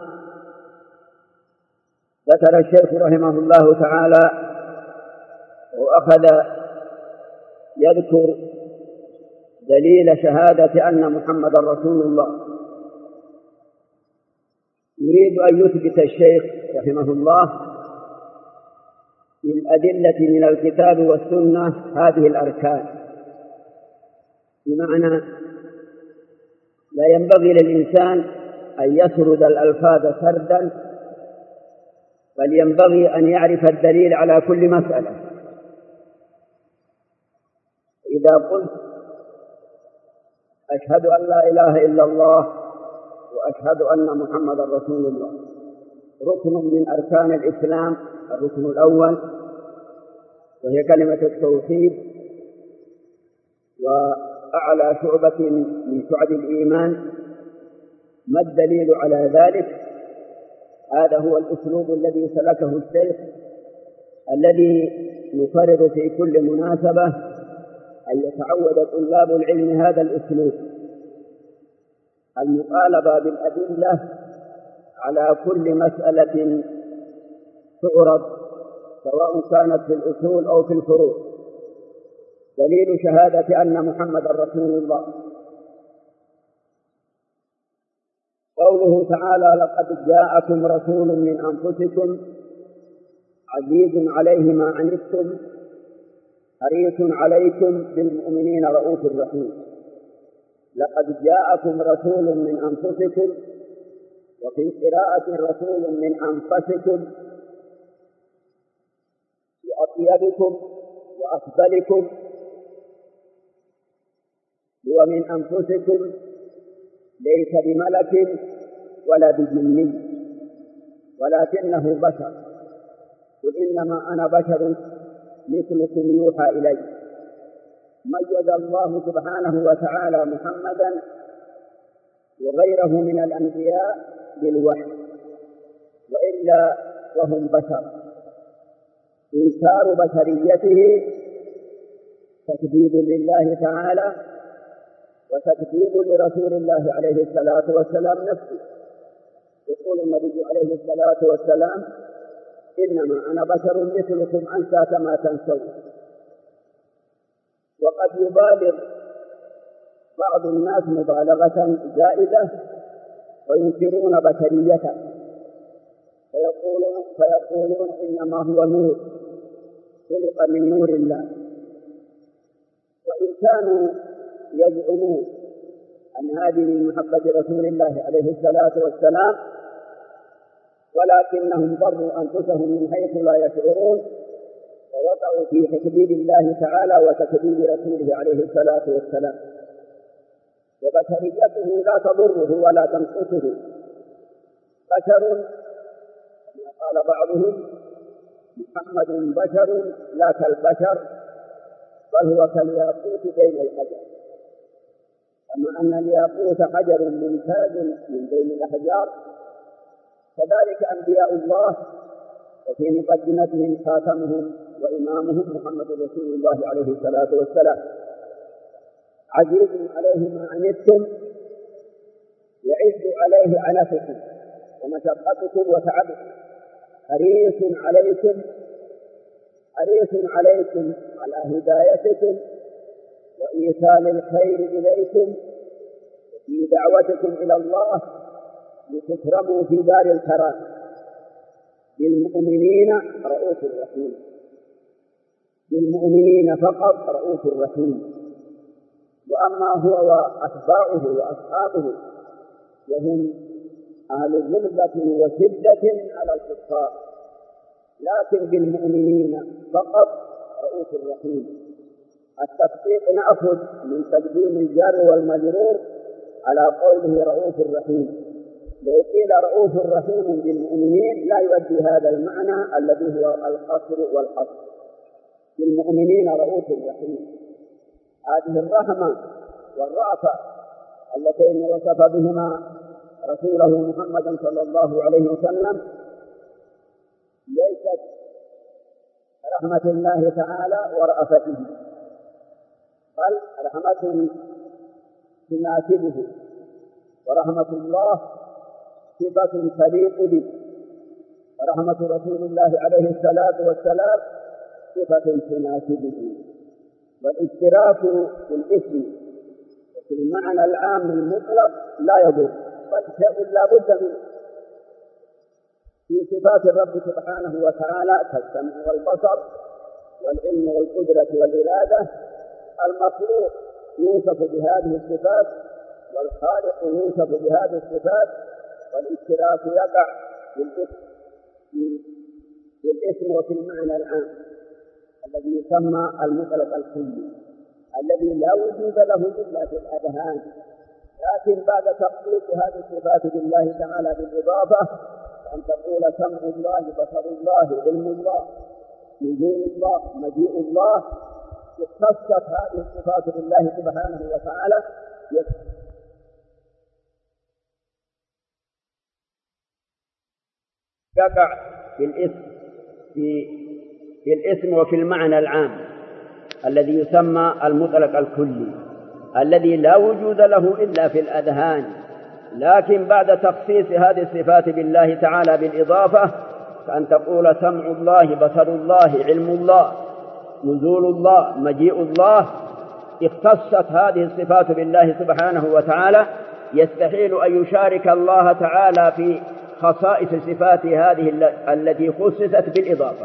ذكر الشيخ رحمه الله تعالى وأخذ يذكر دليل شهادة أن محمد رسول الله. يريد أن يثبت الشيخ رحمه الله بالأدلة من الكتاب والسنة هذه الأركان، بمعنى لا ينبغي للإنسان أن يسرد الألفاظ سردا، بل ينبغي أن يعرف الدليل على كل مسألة. إذا قلت أشهد أن لا إله إلا الله وأشهد أن محمد رسول الله، ركن من أركان الإسلام، الركن الأول وهي كلمة التوحيد، وأعلى شعبة من شعب الإيمان. ما الدليل على ذلك؟ هذا هو الأسلوب الذي سلكه الشيخ، الذي نقرر في كل مناسبة أن يتعود طلاب العلم هذا الأسلوب، المطالبة بالأدلة على كل مسألة تعرض، سواء كانت في الأصول أو في الفروع. دليل شهادة أن محمد رسول الله قوله تعالى: لقد جاءكم رسول من أنفسكم عزيز عليه ما عنتم حريص عليكم بالمؤمنين رؤوف رحيم. لقد جاءكم رسول من أنفسكم، وفي قراءة رسول من أنفسكم، بأطيبكم وأفضلكم، ومن أنفسكم ليس بملك ولا بجني ولكنه بشر، قل إنما أنا بشر مثلكم يوحى إلي. ميز الله سبحانه وتعالى محمدا وغيره من الأنبياء بالوحي، وإلا وهم بشر. إنكار بشريته تكذيب لله تعالى وتكذيب لرسول الله عليه الصلاة والسلام نفسه. يقول النبي عليه الصلاة والسلام: إنما أنا بشر مثلكم أنسى كما تنسون. وقد يبالغ بعض الناس مبالغة زائدة وينكرون بشريته، فيقولون, فيقولون إنما هو نور خلق من نور الله. وإن كانوا يزعمون أن هذه من محبة رسول الله عليه الصلاة والسلام، ولكنهم ضروا أنفسهم من حيث لا يشعرون، ووقعوا في تكذيب الله تعالى وتكذيب رسوله عليه الصلاة والسلام. وبشريته لا تضره ولا تنقصه، بشر كما قال بعضهم: محمد بشر لا كالبشر، بل هو كالياقوت بين الحجر. كما أن الياقوت حجر ممتاز من بين الأحجار، كذلك أنبياء الله، وفي مقدمتهم خاتمهم وإمامهم محمد رسول الله عليه الصلاة والسلام. عزيز عليه ما عنتم، يعز عليه عنتكم ومشقتكم وتعبكم. حريص عليكم حريص عليكم على هدايتكم وإيصال الخير إليكم في دعوتكم إلى الله لتكرموا في دار الكرامة. بالمؤمنين رؤوف رحيم، بالمؤمنين فقط رؤوف رحيم. وأما هو وأتباعه وأصحابه وهم أهل غلظة وشدة على الكفار، لكن بالمؤمنين فقط رؤوف رحيم. التفسيق نأخذ من تقديم الجار والمجرور على قوله رؤوف رحيم، لو قيل رؤوف رحيم بالمؤمنين لا يؤدي هذا المعنى الذي هو القصر والحصر. بالمؤمنين رؤوف رحيم، هذه الرحمة والرأفة اللتين وصف بهما رسوله محمد صلى الله عليه وسلم ليست رحمة الله تعالى ورأفته، بل رحمة تناسبه، ورحمة الله صفة تليق به، ورحمة رسول الله عليه الصلاة والسلام صفة تناسبه. والاشتراك في الاسم وفي المعنى العام المطلق لا يضر، بل شيء لا بد منه. في صفات الرب سبحانه وتعالى كالسمع والبصر والعلم والقدرة والإرادة، المخلوق يوصف بهذه الصفات والخالق يوصف بهذه الصفات، والاشتراك يقع في الاسم وفي المعنى العام الذي يسمى المطلق الكلي الذي لا وجود له إلا في الأذهان. لكن بعد تخصيص هذه الصفات بالله تعالى بالإضافة أن تقول سمع الله، بصر الله، علم الله، نزول الله، مجيء الله، اختصت هذه الصفات بالله سبحانه وتعالى يقع في الاسم في في الاسم وفي المعنى العام الذي يسمى المطلق الكلي الذي لا وجود له إلا في الأذهان. لكن بعد تخصيص هذه الصفات بالله تعالى بالإضافة كأن تقول سمع الله، بصر الله، علم الله، نزول الله، مجيء الله، اختصت هذه الصفات بالله سبحانه وتعالى. يستحيل أن يشارك الله تعالى في خصائص صفات هذه التي خصصت بالإضافة.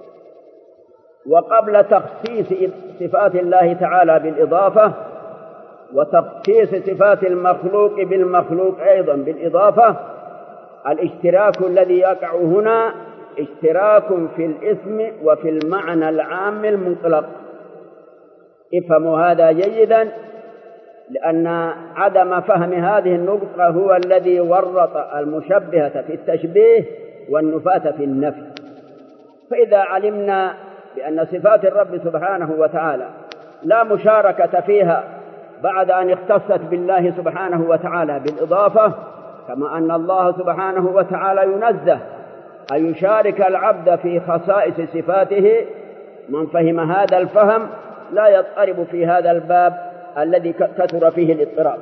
وقبل تخصيص صفات الله تعالى بالإضافة وتخصيص صفات المخلوق بالمخلوق أيضا بالإضافة، الاشتراك الذي يقع هنا اشتراك في الاسم وفي المعنى العام المطلق. افهموا هذا جيدا، لأن عدم فهم هذه النقطة هو الذي ورط المشبهة في التشبيه والنفاة في النفي. فإذا علمنا بأن صفات الرب سبحانه وتعالى لا مشاركة فيها بعد أن اختصت بالله سبحانه وتعالى بالإضافة، كما أن الله سبحانه وتعالى ينزه أن يشارك العبد في خصائص صفاته، من فهم هذا الفهم لا يضطرب في هذا الباب الذي كثر فيه الاضطراب.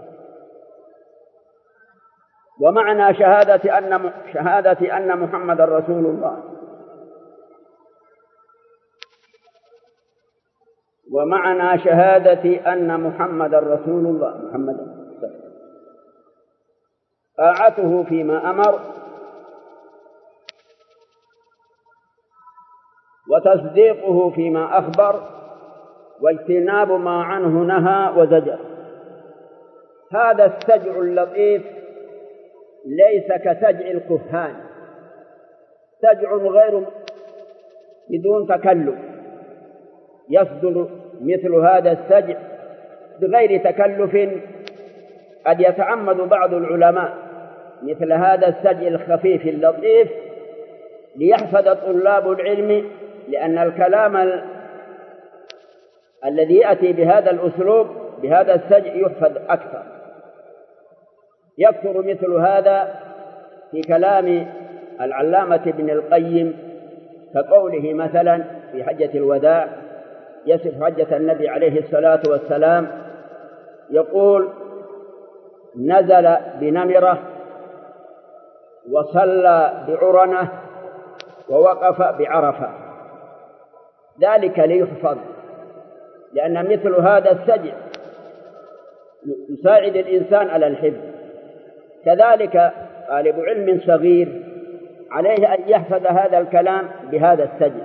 ومعنى شهادة أن شهادة أن محمد رسول الله ومعنى شهادة أن محمد رسول الله محمد طاعته فيما أمر وتصديقه فيما أخبر واجتناب ما عنه نهى وزجر. هذا السجع اللطيف ليس كسجع الكهان، سجع غير بدون تكلف، يصدر مثل هذا السجع بغير تكلف. قد يتعمد بعض العلماء مثل هذا السجع الخفيف اللطيف ليحفظ طلاب العلم، لأن الكلام ال... الذي يأتي بهذا الأسلوب بهذا السجع يحفظ أكثر. يكثر مثل هذا في كلام العلامة ابن القيم، كقوله مثلا في حجة الوداع يصف حجة النبي عليه الصلاة والسلام، يقول: نزل بنمرة وصلى بعرنة ووقف بعرفة، ذلك ليحفظ، لأن مثل هذا السجع يساعد الإنسان على الحفظ. كذلك طالب علم صغير عليه أن يحفظ هذا الكلام بهذا السجع.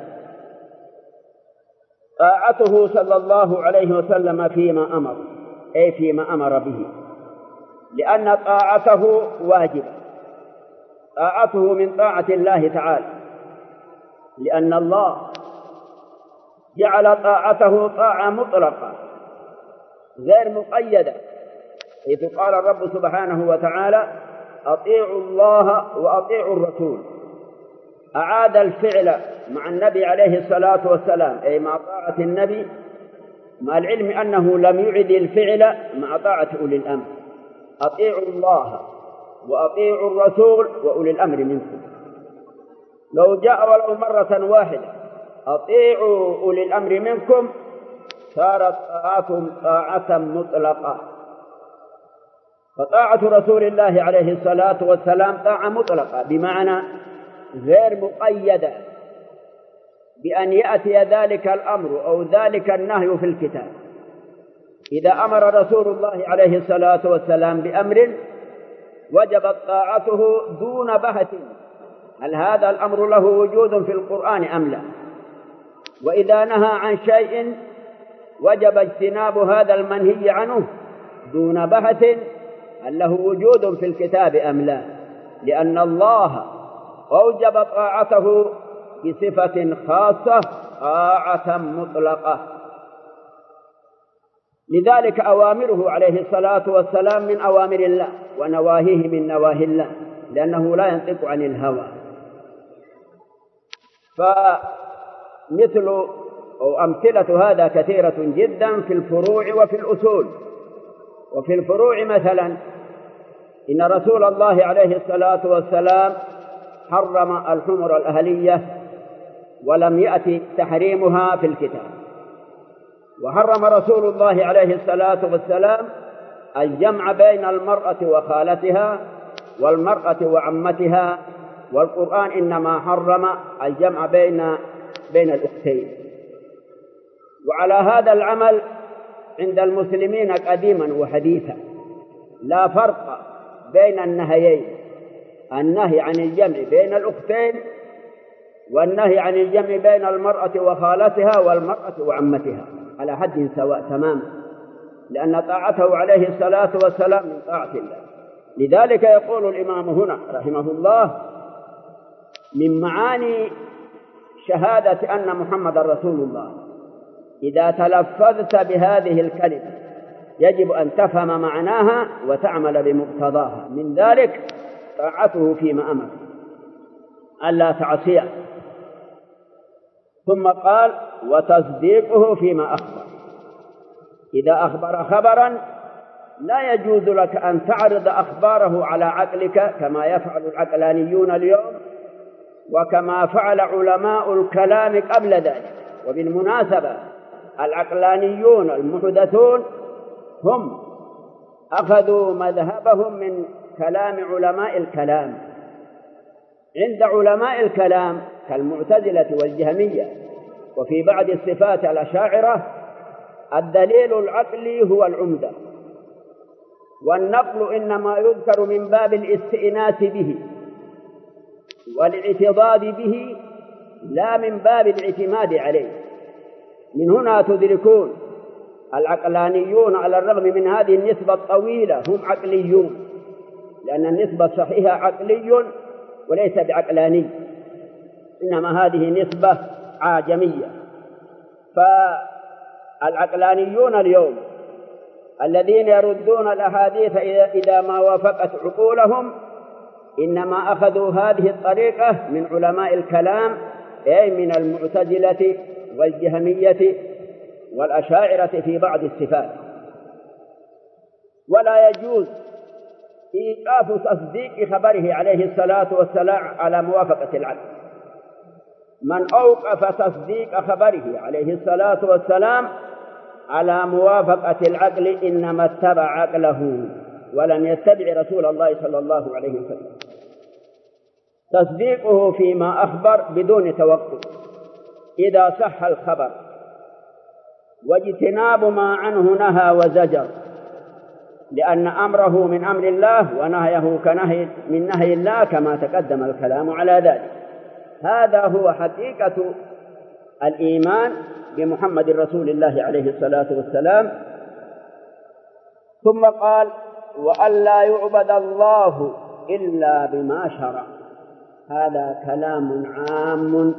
طاعته صلى الله عليه وسلم فيما أمر، أي فيما أمر به، لأن طاعته واجبة، طاعته من طاعة الله تعالى، لأن الله جعل طاعته طاعة مطلقة غير مقيدة، حيث قال الرب سبحانه وتعالى: أطيعوا الله وأطيعوا الرسول، أعاد الفعل مع النبي عليه الصلاة والسلام، أي مع طاعة النبي، مع العلم أنه لم يعد الفعل مع طاعة أولي الأمر. أطيعوا الله وأطيعوا الرسول وأولي الأمر منكم. لو جاء ولو مرة واحدة أطيعوا أولي الأمر منكم صارت طاعتهم طاعة مطلقة. فطاعة رسول الله عليه الصلاة والسلام طاعة مطلقة، بمعنى غير مقيدة بأن يأتي ذلك الأمر أو ذلك النهي في الكتاب. إذا أمر رسول الله عليه الصلاة والسلام بأمر وجبت طاعته دون بحث هل هذا الأمر له وجود في القرآن أم لا، وإذا نهى عن شيء وجب اجتناب هذا المنهي عنه دون بحث هل له وجود في الكتاب أم لا، لأن الله أوجب طاعته بصفة خاصة طاعة مطلقة. لذلك أوامره عليه الصلاة والسلام من أوامر الله ونواهيه من نواهي الله، لأنه لا ينطق عن الهوى. فمثل أو أمثلة هذا كثيرة جدا في الفروع وفي الأصول. وفي الفروع مثلا إن رسول الله عليه الصلاة والسلام حرم الحمر الأهلية ولم يأتي تحريمها في الكتاب، وحرم رسول الله عليه الصلاة والسلام الجمع بين المرأة وخالتها والمرأة وعمتها، والقرآن إنما حرم الجمع بين بين الأختين. وعلى هذا العمل عند المسلمين قديما وحديثا لا فرق بين النهيين، النهي عن الجمع بين الأختين والنهي عن الجمع بين المرأة وخالتها والمرأة وعمتها على حد سواء تماما، لأن طاعته عليه الصلاة والسلام من طاعة الله. لذلك يقول الإمام هنا رحمه الله: من معاني شهادة أن محمد رسول الله إذا تلفظت بهذه الكلمة يجب أن تفهم معناها وتعمل بمقتضاها، من ذلك طاعته فيما أمر ألا تعصيه. ثم قال: وتصديقه فيما أخبر. إذا أخبر خبرا لا يجوز لك أن تعرض أخباره على عقلك كما يفعل العقلانيون اليوم وكما فعل علماء الكلام قبل ذلك. وبالمناسبة العقلانيون المحدثون هم أخذوا مذهبهم من كلام علماء الكلام. عند علماء الكلام كالمعتزلة والجهمية وفي بعض الصفات الأشاعرة الدليل العقلي هو العمدة، والنقل إنما يذكر من باب الاستئناس به والاعتضاد به لا من باب الاعتماد عليه. من هنا تدركون العقلانيون على الرغم من هذه النسبة الطويلة هم عقليون، لأن النسبة الصحيحة عقلي وليس بعقلاني، إنما هذه نسبة عاجمية. فالعقلانيون اليوم الذين يردون الأحاديث إذا ما وافقت عقولهم إنما أخذوا هذه الطريقة من علماء الكلام، أي من المعتزلة والجهمية والأشاعرة في بعض الصفات. ولا يجوز إيقاف تصديق خبره عليه الصلاة والسلام على موافقة العقل. من أوقف تصديق خبره عليه الصلاة والسلام على موافقة العقل إنما اتبع عقله ولم يتبع رسول الله صلى الله عليه وسلم. تصديقه فيما أخبر بدون توقف إذا صح الخبر، واجتناب ما عنه نهى وزجر، لأن أمره من أمر الله ونهيه كنهي من نهي الله كما تقدم الكلام على ذلك. هذا هو حقيقة الإيمان بمحمد رسول الله عليه الصلاة والسلام. ثم قال: وأن لا يعبد الله إلا بما شرع. هذا كلام عام،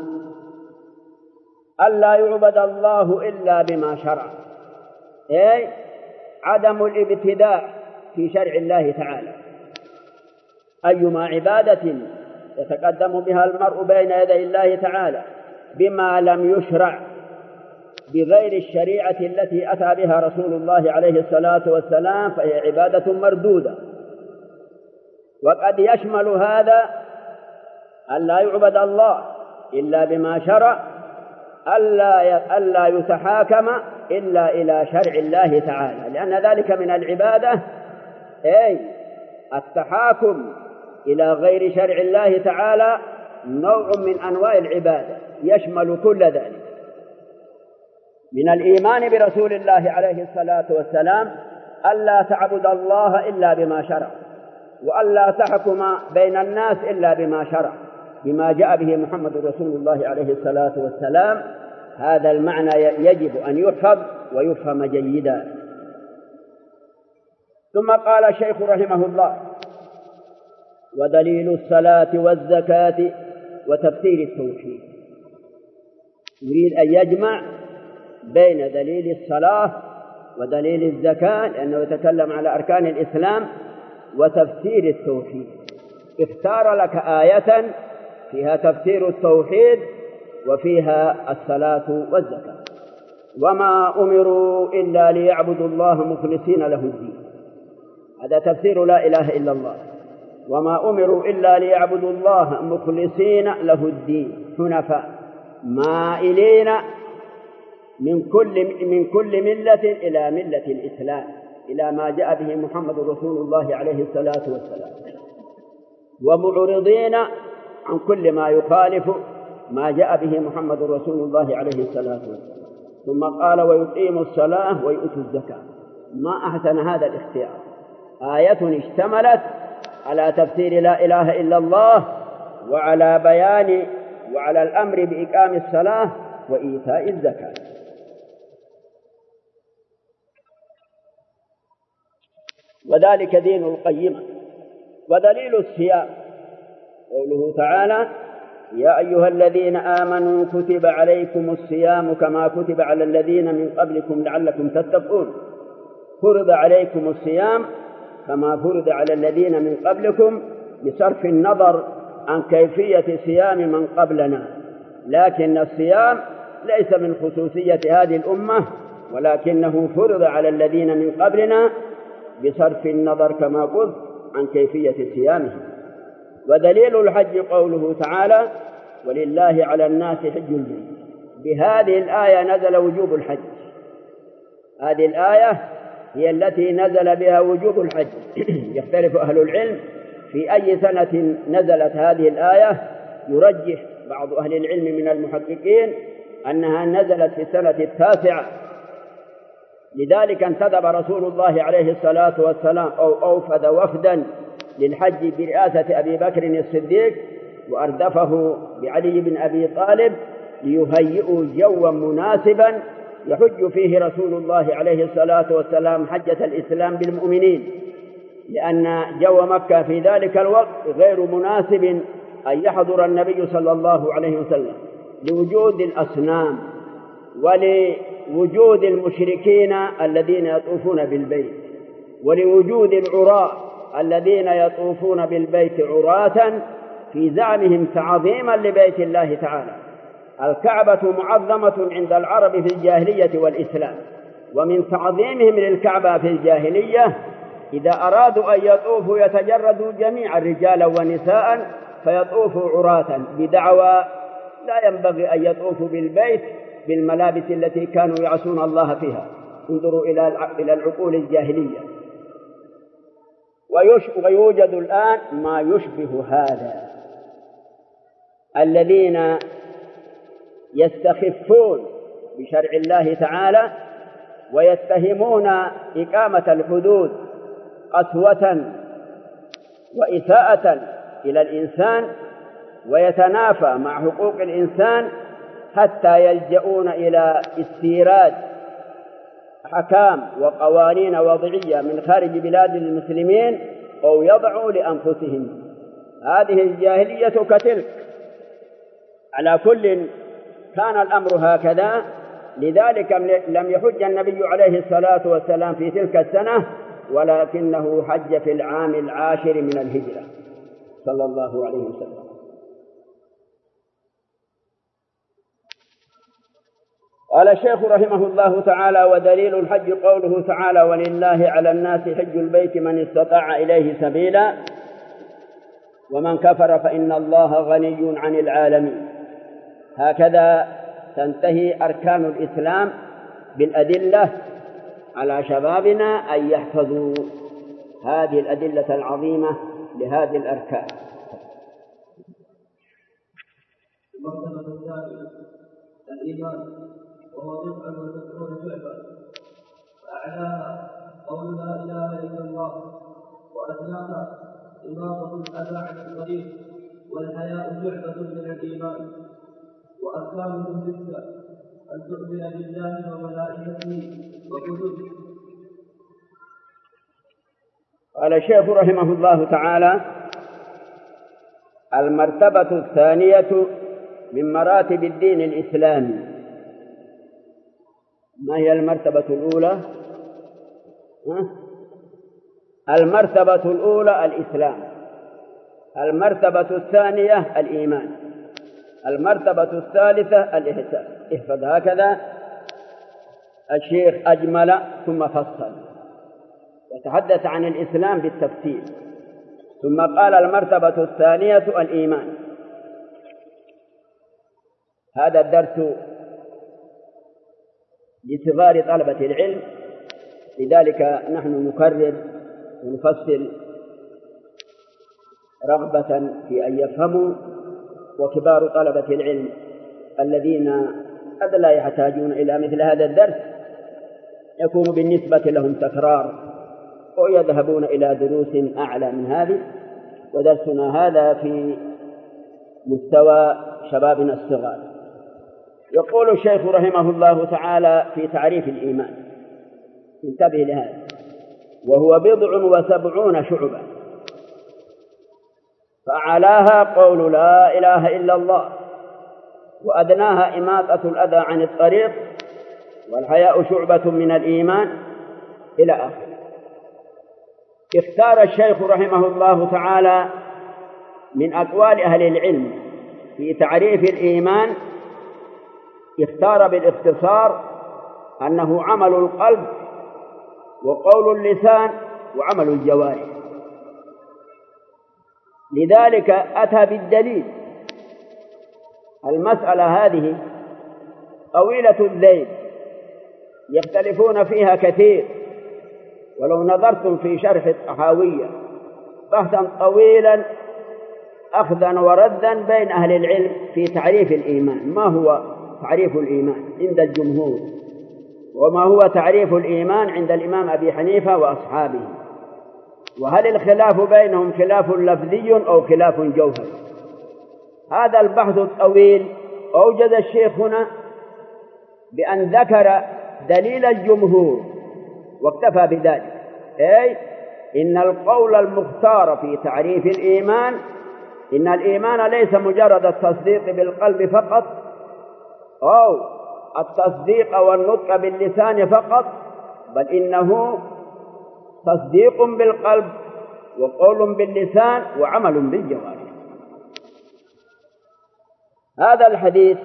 أن لا يعبد الله إلا بما شرع، أي عدم الابتداع في شرع الله تعالى. أيما عبادة يتقدم بها المرء بين يدي الله تعالى بما لم يشرع بغير الشريعة التي أتى بها رسول الله عليه الصلاة والسلام فهي عبادة مردودة. وقد يشمل هذا أن لا يعبد الله إلا بما شرع، ألا يتحاكم إلا إلى شرع الله تعالى، لأن ذلك من العبادة، أي التحاكم إلى غير شرع الله تعالى نوع من أنواع العبادة يشمل كل ذلك. من الإيمان برسول الله عليه الصلاة والسلام ألا تعبد الله إلا بما شرع، وألا تحكم بين الناس إلا بما شرع، بما جاء به محمد رسول الله عليه الصلاة والسلام. هذا المعنى يجب أن يحفظ ويفهم جيدا. ثم قال الشيخ رحمه الله: ودليل الصلاة والزكاة وتفسير التوحيد. يريد أن يجمع بين دليل الصلاة ودليل الزكاة لأنه يتكلم على أركان الإسلام وتفسير التوحيد. اختار لك آية فيها تفسير التوحيد وفيها الصلاة والزكاة. وما أمروا إلا ليعبدوا الله مخلصين له الدين. هذا تفسير لا إله إلا الله. وما أمروا إلا ليعبدوا الله مخلصين له الدين حنفاء مائلين من كل من كل ملة إلى ملة الإسلام، إلى ما جاء به محمد رسول الله عليه الصلاة والسلام، ومعرضين عن كل ما يخالف ما جاء به محمد رسول الله عليه الصلاة والسلام. ثم قال: ويقيموا الصلاة ويؤتوا الزكاة. ما أحسن هذا الاختيار، آية اشتملت على تفسير لا إله إلا الله وعلى بيان وعلى الأمر بإقام الصلاة وإيتاء الزكاة. وذلك دين القيمة. ودليل الصيام قوله تعالى: يا أيها الذين آمنوا كتب عليكم الصيام كما كتب على الذين من قبلكم لعلكم تتقون. فرض عليكم الصيام كما فرض على الذين من قبلكم، بصرف النظر عن كيفية صيام من قبلنا، لكن الصيام ليس من خصوصية هذه الأمة، ولكنه فرض على الذين من قبلنا بصرف النظر كما قلت عن كيفية صيامه. ودليل الحج قوله تعالى: ولله على الناس حج البيت. بهذه الآية نزل وجوب الحج. هذه الآية هي التي نزل بها وجوب الحج. يختلف أهل العلم في أي سنة نزلت هذه الآية. يرجح بعض أهل العلم من المحققين أنها نزلت في السنة التاسعة، لذلك انتدب رسول الله عليه الصلاة والسلام أو أوفد وفدا للحج برئاسة أبي بكر الصديق، وأردفه بعلي بن أبي طالب ليهيئوا جوا مناسبا يحج فيه رسول الله عليه الصلاة والسلام حجة الإسلام بالمؤمنين، لأن جو مكة في ذلك الوقت غير مناسب أن يحضر النبي صلى الله عليه وسلم، لوجود الأصنام ولوجود المشركين الذين يطوفون بالبيت، ولوجود العراة الذين يطوفون بالبيت عراة في زعمهم تعظيما لبيت الله تعالى. الكعبة معظمة عند العرب في الجاهلية والإسلام، ومن تعظيمهم للكعبة في الجاهلية إذا أرادوا أن يطوفوا يتجردوا جميعا رجالا ونساء فيطوفوا عراة، بدعوى لا ينبغي أن يطوفوا بالبيت بالملابس التي كانوا يعصون الله فيها. انظروا إلى العقول الجاهلية. ويوجد الآن ما يشبه هذا، الذين يستخفون بشرع الله تعالى ويتهمون إقامة الحدود قسوة وإساءة إلى الإنسان، ويتنافى مع حقوق الإنسان حتى يلجؤون إلى استيراد أحكام وقوانين وضعية من خارج بلاد المسلمين أو يضعوا لأنفسهم. هذه الجاهلية كتلك. على كل كان الأمر هكذا، لذلك لم يحج النبي عليه الصلاة والسلام في تلك السنة، ولكنه حج في العام العاشر من الهجرة. صلى الله عليه وسلم. قال الشيخ رحمه الله تعالى: ودليل الحج قوله تعالى: ولله على الناس حج البيت من استطاع إليه سبيلا ومن كفر فإن الله غني عن العالمين. هكذا تنتهي أركان الإسلام بالأدلة على شبابنا أن يحفظوا هذه الأدلة العظيمة لهذه الأركان. المرتبة الثانية الإيمان، وهو بضع وتسعون شعبة، فأعلاها قول لا إله إلا الله، وأدناها إماطة الأذى عن الطريق، والحياء شعبة من الإيمان، وأركانه ستة: أن تؤمن بالله وملائكته وكتبه. قال الشيخ رحمه الله تعالى: المرتبة الثانية من مراتب الدين الإسلامي. ما هي المرتبة الأولى؟ المرتبة الأولى الإسلام، المرتبة الثانية الإيمان، المرتبة الثالثة الإحسان. احفظ هكذا الشيخ أجمل ثم فصل وتحدث عن الإسلام بالتفصيل، ثم قال المرتبة الثانية الإيمان. هذا الدرس لصغار طلبة العلم، لذلك نحن نكرر ونفصل رغبة في أن يفهموا، وكبار طلبة العلم الذين قد لا يحتاجون إلى مثل هذا الدرس يكون بالنسبة لهم تكرار ويذهبون إلى دروس أعلى من هذه، ودرسنا هذا في مستوى شبابنا الصغار. يقول الشيخ رحمه الله تعالى في تعريف الإيمان، انتبه لهذا: وهو بضع وسبعون شعبة، فأعلاها قول لا إله إلا الله، وأدناها إماطة الأذى عن الطريق، والحياء شعبة من الإيمان، إلى آخره. اختار الشيخ رحمه الله تعالى من أقوال أهل العلم في تعريف الإيمان، اختار بالاختصار أنه عمل القلب وقول اللسان وعمل الجوارح. لذلك أتى بالدليل. المسألة هذه طويلة الذيل يختلفون فيها كثير، ولو نظرتم في شرح الطحاوية بحثا طويلا أخذا وردا بين أهل العلم في تعريف الإيمان. ما هو تعريف الإيمان عند الجمهور، وما هو تعريف الإيمان عند الإمام أبي حنيفة وأصحابه، وهل الخلاف بينهم خلاف لفظي أو خلاف جوهري؟ هذا البحث الطويل أوجد الشيخ هنا بأن ذكر دليل الجمهور واكتفى بذلك، أي إن القول المختار في تعريف الإيمان إن الإيمان ليس مجرد التصديق بالقلب فقط أو التصديق والنطق باللسان فقط، بل إنه تصديق بالقلب وقول باللسان وعمل بالجوارح. هذا الحديث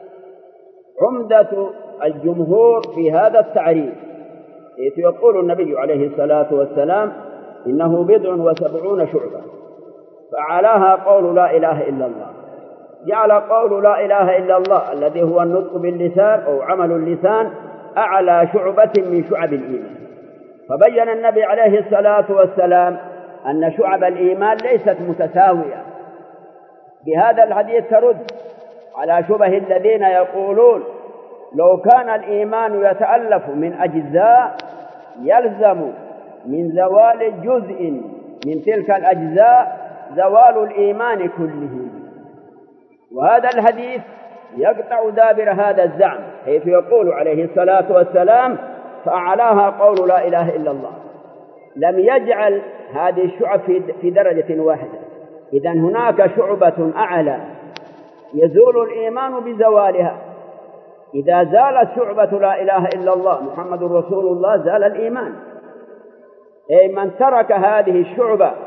عمدة الجمهور في هذا التعريف، حيث يقول النبي عليه الصلاة والسلام: إنه بضع وسبعون شعبة، فعلاها قول لا إله إلا الله. جعل قول لا إله إلا الله الذي هو النطق باللسان أو عمل اللسان أعلى شعبة من شعب الإيمان. فبين النبي عليه الصلاة والسلام أن شعب الإيمان ليست متساوية. بهذا الحديث ترد على شبه الذين يقولون لو كان الإيمان يتألف من أجزاء يلزم من زوال جزء من تلك الأجزاء زوال الإيمان كله. وهذا الحديث يقطع دابر هذا الزعم، حيث يقول عليه الصلاة والسلام: فأعلاها قول لا إله إلا الله. لم يجعل هذه الشعب في درجة واحدة، إذن هناك شعبة أعلى يزول الإيمان بزوالها. إذا زالت شعبة لا إله إلا الله محمد رسول الله زال الإيمان. أي من ترك هذه الشعبة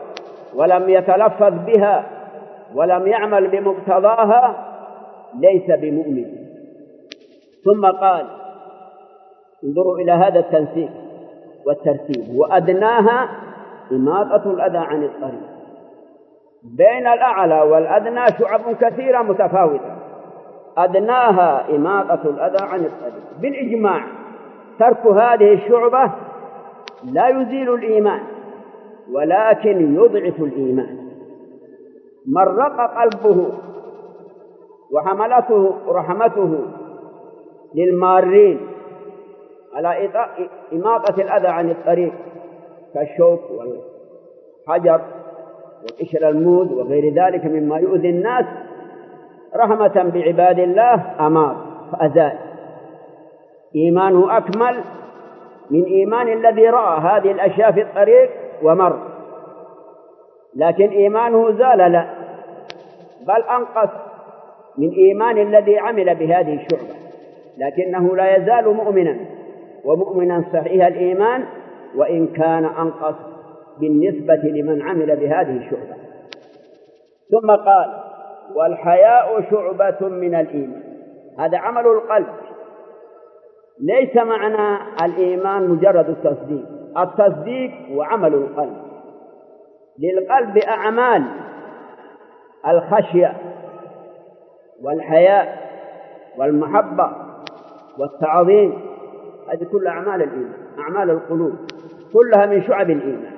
ولم يتلفظ بها ولم يعمل بمقتضاها ليس بمؤمن. ثم قال: انظروا إلى هذا التنسيق والترتيب: وأدناها إماطة الأذى عن الطريق. بين الأعلى والأدنى شعب كثيرة متفاوتة، أدناها إماطة الأذى عن الطريق. بالإجماع ترك هذه الشعبة لا يزيل الإيمان ولكن يضعف الإيمان. من رق قلبه وحملته رحمته للمارين على إماطة الأذى عن الطريق كالشوك والحجر وقشر الموز وغير ذلك مما يؤذي الناس، رحمة بعباد الله أماط فأزال. إيمانه أكمل من إيمان الذي رأى هذه الأشياء في الطريق ومر، لكن إيمانه زال لا، بل أنقص من إيمان الذي عمل بهذه الشعبة، لكنه لا يزال مؤمنا ومؤمنا صحيح الإيمان وإن كان أنقص بالنسبة لمن عمل بهذه الشعبة. ثم قال: والحياء شعبة من الإيمان. هذا عمل القلب، ليس معنى الإيمان مجرد التصديق، التصديق وعمل القلب. للقلب أعمال الخشية والحياء والمحبة والتعظيم، هذه كل أعمال الإيمان، أعمال القلوب كلها من شعب الإيمان.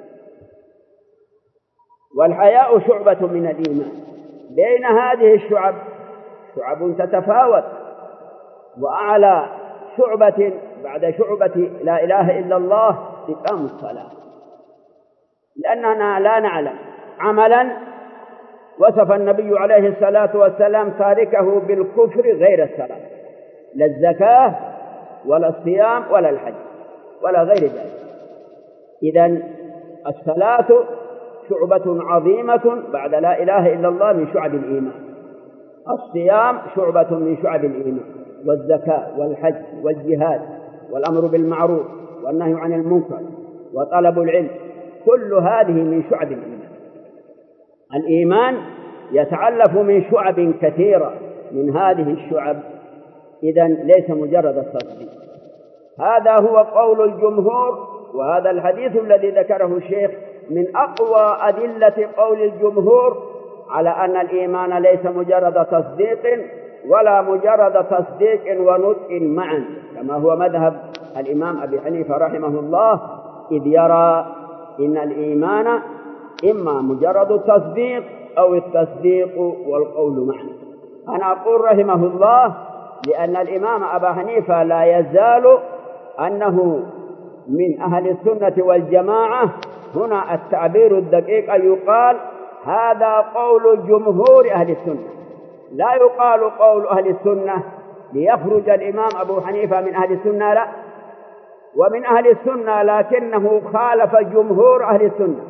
والحياء شعبة من الإيمان. بين هذه الشعب شعب تتفاوت، وأعلى شعبة بعد شعبة لا إله إلا الله إقام الصلاة، لأننا لا نعلم عملا وصف النبي عليه الصلاة والسلام تاركه بالكفر غير الصلاة، لا الزكاة ولا الصيام ولا الحج ولا غير ذلك. إذن الصلاة شعبة عظيمة بعد لا إله إلا الله من شعب الإيمان، الصيام شعبة من شعب الإيمان، والزكاة والحج والجهاد والأمر بالمعروف والنهي عن المنكر وطلب العلم، كل هذه من شعب الإيمان. الإيمان يتعلف من شعب كثيرة، من هذه الشعب إذن ليس مجرد التصديق. هذا هو قول الجمهور، وهذا الحديث الذي ذكره الشيخ من أقوى أدلة قول الجمهور على أن الإيمان ليس مجرد تصديق ولا مجرد تصديق ونطق معا، كما هو مذهب الإمام أبي حنيفة رحمه الله، إذ يرى إن الإيمان إما مجرد التصديق أو التصديق والقول معا. أنا أقول رحمه الله لأن الإمام أبا حنيفة لا يزال أنه من أهل السنة والجماعة. هنا التعبير الدقيق أن يقال هذا قول جمهور أهل السنة، لا يقال قول أهل السنة ليخرج الإمام أبو حنيفة من أهل السنة، لا، ومن أهل السنة لكنه خالف جمهور أهل السنة.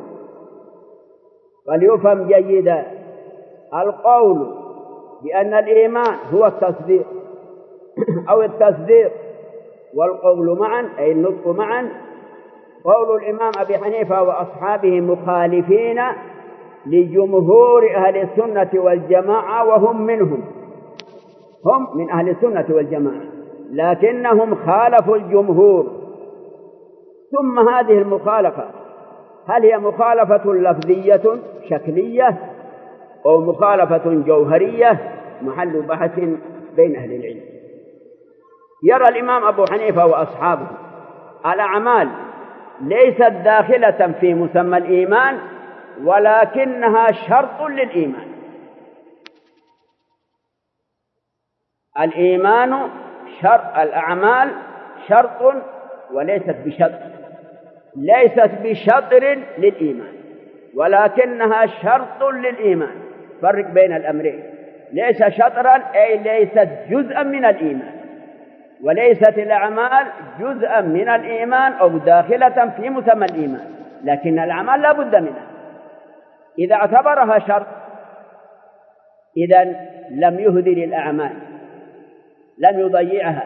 فليفهم جيدا القول بأن الإيمان هو التصديق أو التصديق والقول معا أي النطق معا، قول الإمام أبي حنيفة وأصحابه مخالفين لجمهور أهل السنة والجماعة، وهم منهم، هم من أهل السنة والجماعة، لكنهم خالفوا الجمهور. ثم هذه المخالفة هل هي مخالفة لفظية شكلية أو مخالفة جوهرية؟ محل بحث بين أهل العلم. يرى الإمام أبو حنيفة وأصحابه الأعمال ليست داخلة في مسمى الإيمان ولكنها شرط للإيمان. الإيمان شرط، الأعمال شرط وليست بشطر، ليست بشطر للإيمان ولكنها شرط للإيمان. فرق بين الأمرين، ليس شطرا أي ليست جزءا من الإيمان، وليست الأعمال جزءا من الإيمان أو داخلة في مسمى الإيمان، لكن الأعمال لا بد منها. إذا اعتبرها شرط إذن لم يهدر الأعمال، لم يضيعها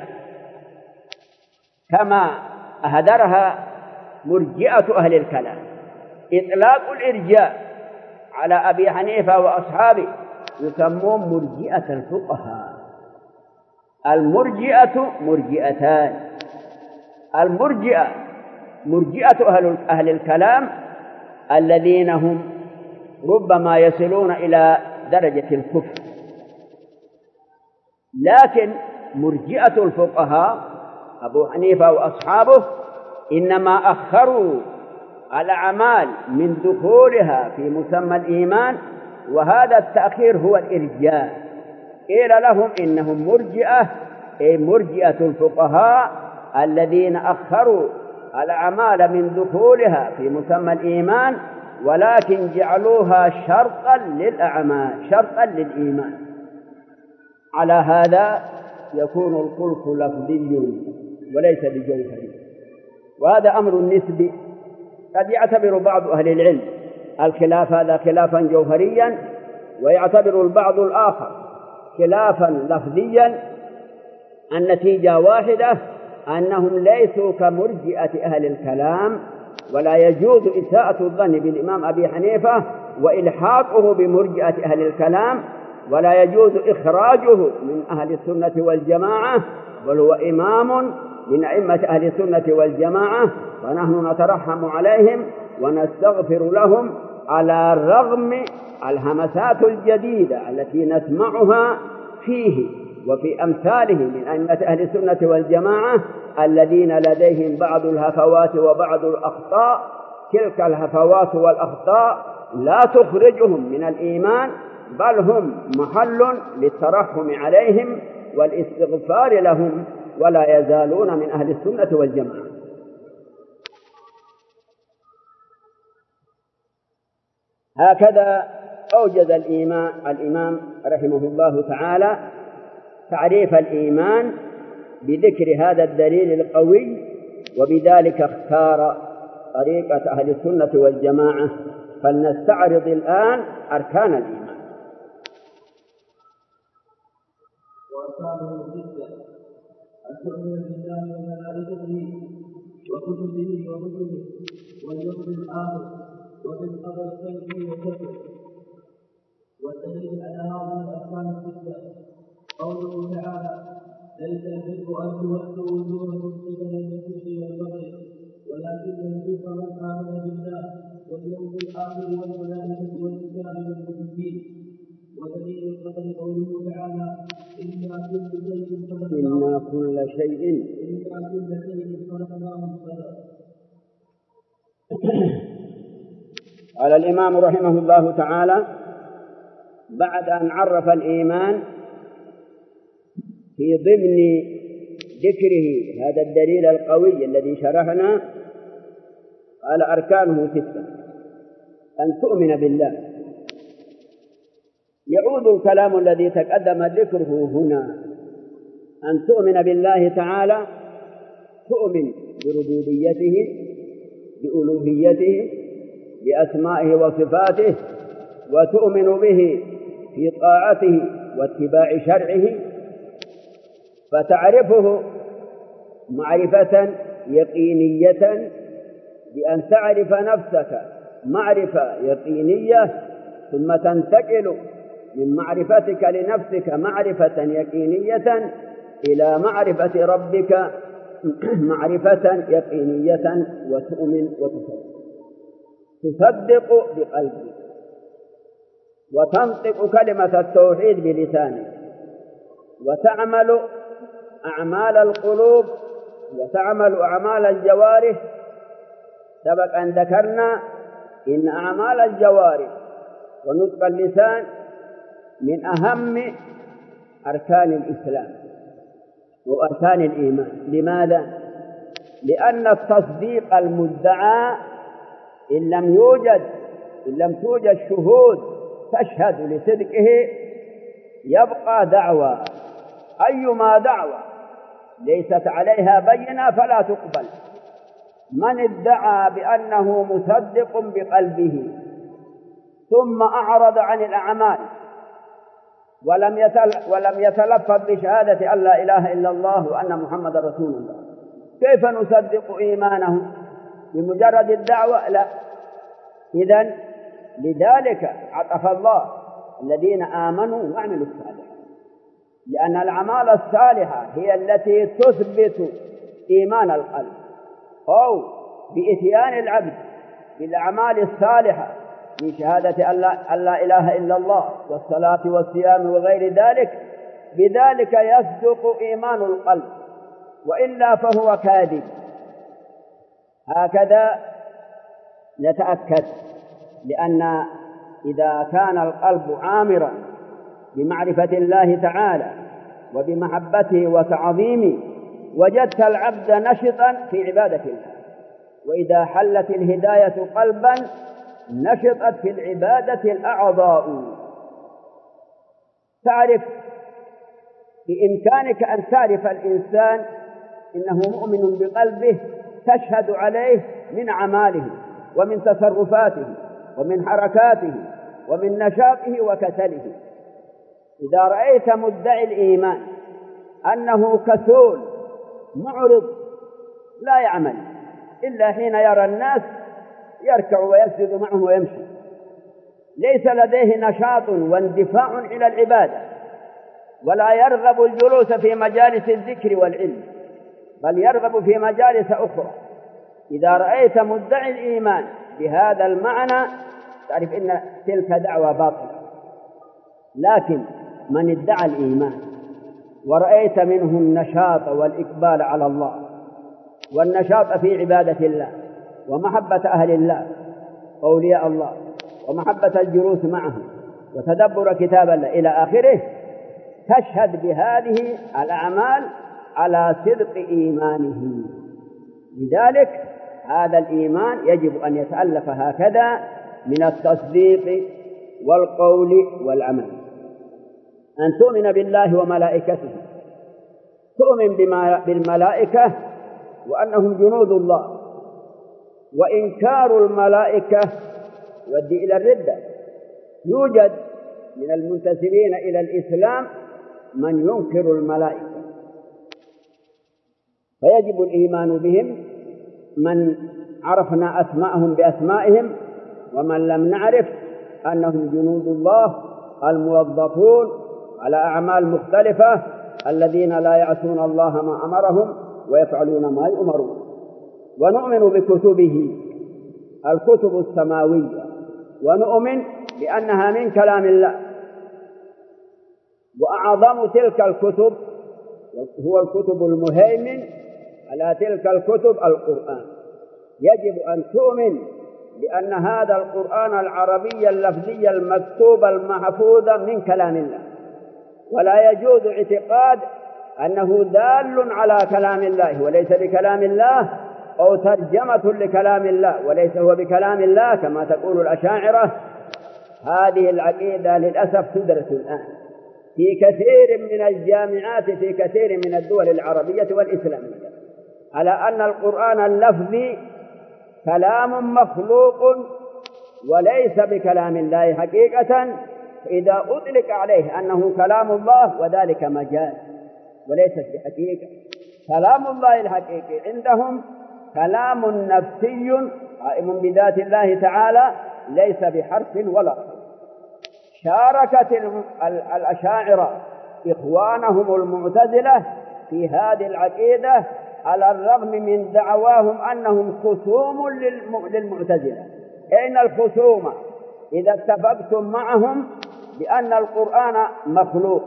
كما أهدرها مرجئة أهل الكلام. إطلاق الإرجاء على أبي حنيفة وأصحابه يسمون مرجئة الفقهاء. المرجئة مرجئتان: المرجئة مرجئة أهل, أهل الكلام الذين هم ربما يصلون إلى درجة الكفر، لكن مرجئة الفقهاء أبو حنيفة وأصحابه إنما أخروا الأعمال من دخولها في مسمى الإيمان، وهذا التأخير هو الإرجاء. قيل لهم إنهم مرجئة، أي مرجئة الفقهاء الذين أخروا الأعمال من دخولها في مسمى الإيمان، ولكن جعلوها شرطا للأعمال، شرطا للإيمان. على هذا يكون الخلف لفظي وليس بجوهري، وهذا أمر نسبي. قد يعتبر بعض أهل العلم الخلاف هذا خلافا جوهريا، ويعتبر البعض الآخر خلافا لفظيا. النتيجة واحدة، أنهم ليسوا كمرجئة أهل الكلام، ولا يجوز إساءة الظن بالإمام أبي حنيفة وإلحاقه بمرجئة أهل الكلام، ولا يجوز إخراجه من أهل السنة والجماعة، بل هو إمام من أئمة أهل السنة والجماعة، ونحن نترحم عليهم ونستغفر لهم على الرغم الهمسات الجديدة التي نسمعها فيه وفي أمثاله من أئمة أهل السنة والجماعة الذين لديهم بعض الهفوات وبعض الأخطاء. تلك الهفوات والأخطاء لا تخرجهم من الإيمان، بل هم محل للترحم عليهم والاستغفار لهم، ولا يزالون من أهل السنة والجماعة. هكذا أوجد الإمام, الإمام رحمه الله تعالى تعريف الإيمان بذكر هذا الدليل القوي، وبذلك اختار طريقة أهل السنة والجماعة. فلنستعرض الآن أركان الإيمان. وأركانه ستة: أن تؤمن بالله وملائكته وكتبه ورسله واليوم الآخر وبالقدر خيره وشره. والدليل على هذه الأركان الستة قوله تعالى: ليس البر أن تولوا وجوهكم قبل المشرق والمغرب ولكن البر من آمن بالله واليوم الآخر والملائكة والكتاب والنبيين. ودليل القدر قوله تعالى: إنا كل شيء خلقناه إنا كل شيء إنا كل شيء خلقناه بقدر. قال الإمام رحمه الله تعالى بعد أن عرف الإيمان في ضمن ذكره هذا الدليل القوي الذي شرحنا، قال أركانه ستة: أن تؤمن بالله. يعود الكلام الذي تقدم ذكره هنا، أن تؤمن بالله تعالى، تؤمن بربوبيته، بألوهيته، بأسمائه وصفاته، وتؤمن به في طاعته واتباع شرعه، فتعرفه معرفة يقينية بأن تعرف نفسك معرفة يقينية، ثم تنتقل من معرفتك لنفسك معرفة يقينية إلى معرفة ربك معرفة يقينية، وتؤمن وتصدق. تصدق بقلبك، وتنطق كلمة التوحيد بلسانك، وتعمل أعمال القلوب، وتعمل أعمال الجوارح. سبق أن ذكرنا إن أعمال الجوارح ونطق اللسان من أهم أركان الإسلام وأركان الإيمان. لماذا؟ لأن التصديق المدعى إن لم يوجد إن لم توجد شهود تشهد لصدقه يبقى دعوى، أيما دعوى ليست عليها بينة فلا تقبل. من ادعى بأنه مصدق بقلبه ثم أعرض عن الأعمال ولم ولم يتلفظ بشهادة أن لا إله إلا الله وأن محمد رسول الله، كيف نصدق إيمانه؟ بمجرد الدعوة؟ لا. إذن لذلك عطف الله الذين آمنوا وعملوا الصالحات، لأن الأعمال الصالحة هي التي تثبت إيمان القلب، أو بإتيان العبد بالأعمال الصالحة من شهادة أن لا إله إلا الله والصلاة والصيام وغير ذلك، بذلك يصدق إيمان القلب، وإلا فهو كاذب. هكذا نتأكد، لأن إذا كان القلب عامرا بمعرفة الله تعالى وبمحبته وتعظيمه وجدت العبد نشطا في عبادة الله، وإذا حلت الهداية قلبا نشطت في العبادة الأعضاء. تعرف بإمكانك أن تعرف الإنسان إنه مؤمن بقلبه، تشهد عليه من أعماله ومن تصرفاته ومن حركاته ومن نشاطه وكسله. إذا رأيت مدعي الإيمان أنه كسول معرض لا يعمل إلا حين يرى الناس يركع ويسجد معه ويمشي، ليس لديه نشاط واندفاع إلى العبادة، ولا يرغب الجلوس في مجالس الذكر والعلم، بل يرغب في مجالس أخرى، إذا رأيت مدعي الإيمان بهذا المعنى تعرف إن تلك دعوة باطلة. لكن من ادعى الإيمان ورأيت منه النشاط والإقبال على الله والنشاط في عبادة الله ومحبة أهل الله أولياء الله ومحبة الجلوس معهم وتدبر كتاب الله إلى آخره، تشهد بهذه الأعمال على صدق إيمانه. لذلك هذا الإيمان يجب أن يتألف هكذا من التصديق والقول والعمل. أن تؤمن بالله وملائكته، تؤمن بالملائكة وأنهم جنود الله، وإنكار الملائكة يؤدي إلى الردة. يوجد من المنتسبين إلى الإسلام من ينكر الملائكة، فيجب الإيمان بهم، من عرفنا أسماءهم بأسمائهم، ومن لم نعرف أنهم جنود الله الموظفون على أعمال مختلفة، الذين لا يعصون الله ما أمرهم ويفعلون ما يؤمرون. ونؤمن بكتبه الكتب السماوية، ونؤمن بأنها من كلام الله، وأعظم تلك الكتب هو الكتب المهيمن على تلك الكتب القرآن. يجب أن تؤمن بأن هذا القرآن العربي اللفظي المكتوب المحفوظ من كلام الله، ولا يجوز اعتقاد أنه دال على كلام الله وليس بكلام الله، أو ترجمة لكلام الله وليس هو بكلام الله كما تقول الأشاعرة. هذه العقيدة للأسف تدرس الآن في كثير من الجامعات في كثير من الدول العربية والإسلامية، على أن القرآن اللفظي كلام مخلوق وليس بكلام الله حقيقة، إذا أطلق عليه أنه كلام الله وذلك مجاز وليس بحقيقة. كلام الله الحقيقي عندهم كلام نفسي قائم بذات الله تعالى، ليس بحرف ولا صوت. شاركت الأشاعرة إخوانهم المعتزلة في هذه العقيدة، على الرغم من دعواهم أنهم خصوم للمعتزلة. أين الخصومة؟ إذا اتفقتم معهم بأن القرآن مخلوق.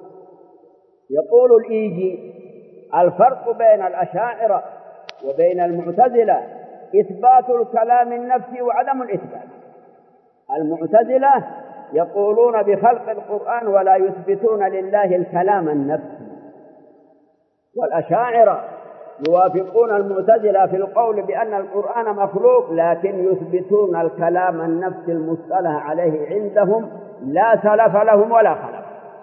يقول الإيجي الفرق بين الأشاعرة وبين المعتزلة إثبات الكلام النفسي وعدم الإثبات. المعتزلة يقولون بخلق القرآن ولا يثبتون لله الكلام النفسي، والأشاعرة يوافقون المعتزلة في القول بأن القرآن مخلوق، لكن يثبتون الكلام النفسي المصطلح عليه عندهم لا سلف لهم ولا خلف.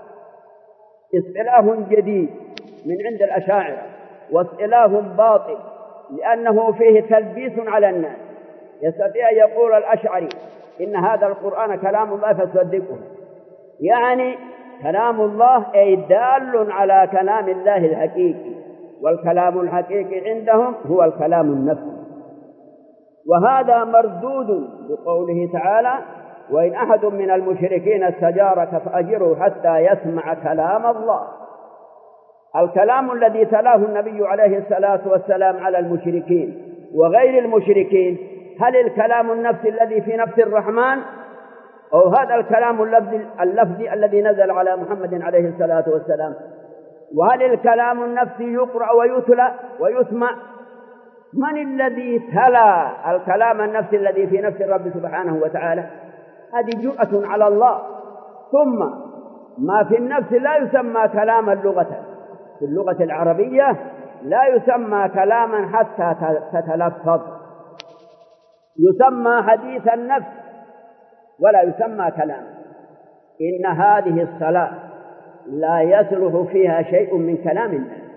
اصطلاح جديد من عند الأشاعرة واصطلاح باطل، لأنه فيه تلبيس على الناس. يستطيع يقول الأشعري إن هذا القرآن كلام الله فتصدقه، يعني كلام الله أي دال على كلام الله الحقيقي، والكلام الحقيقي عندهم هو الكلام النفسي. وهذا مردود بقوله تعالى وإن أحد من المشركين استجارك فأجره حتى يسمع كلام الله. الكلام الذي تلاه النبي عليه الصلاة والسلام على المشركين وغير المشركين، هل الكلام النفسي الذي في نفس الرحمن، أو هذا الكلام اللفظي, اللفظي الذي نزل على محمد عليه الصلاة والسلام؟ وهل الكلام النفسي يقرأ ويتلى ويسمع؟ من الذي تلا الكلام النفسي الذي في نفس الرب سبحانه وتعالى؟ هذه جرأة على الله. ثم ما في النفس لا يسمى كلاما لغة، في اللغة العربية لا يسمى كلاما حتى تتلفظ، يسمى حديث النفس ولا يسمى كلام. إن هذه الصلاة لا يصلح فيها شيء من كلام الناس.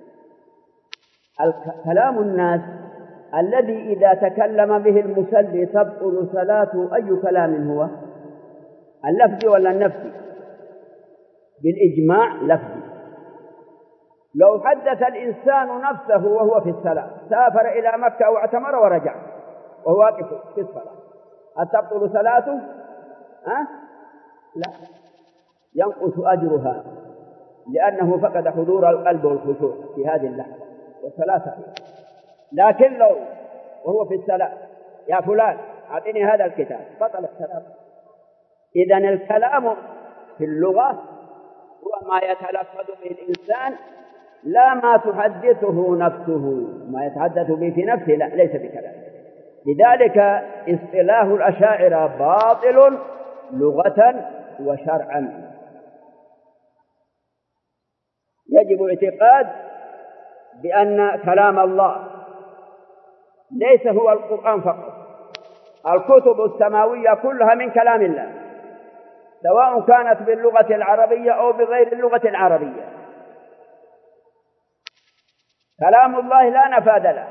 كلام الناس الذي إذا تكلم به المصلي تبطل صلاته، أي كلام هو؟ اللفظي ولا النفسي؟ بالإجماع لفظي. لو حدث الإنسان نفسه وهو في الصلاة، سافر إلى مكة أو اعتمر ورجع وهو واقف في الصلاة، هل تبطل صلاته؟ أه؟ لا، ينقص أجرها، لأنه فقد حضور القلب والخشوع في هذه اللحظة والصلاة صحيحة. لكن لو وهو في الصلاة يا فلان أعطني هذا الكتاب، بطل الصلاة. إذن الكلام في اللغة هو ما يتلفظ به الإنسان، لا ما تحدثه نفسه. ما يتحدث به في نفسه لا، ليس بكلام. لذلك اصطلاح الأشاعرة باطل لغة وشرعا. يجب اعتقاد بأن كلام الله ليس هو القرآن فقط، الكتب السماوية كلها من كلام الله، سواء كانت باللغة العربية أو بغير اللغة العربية. كلام الله لا نفاد له.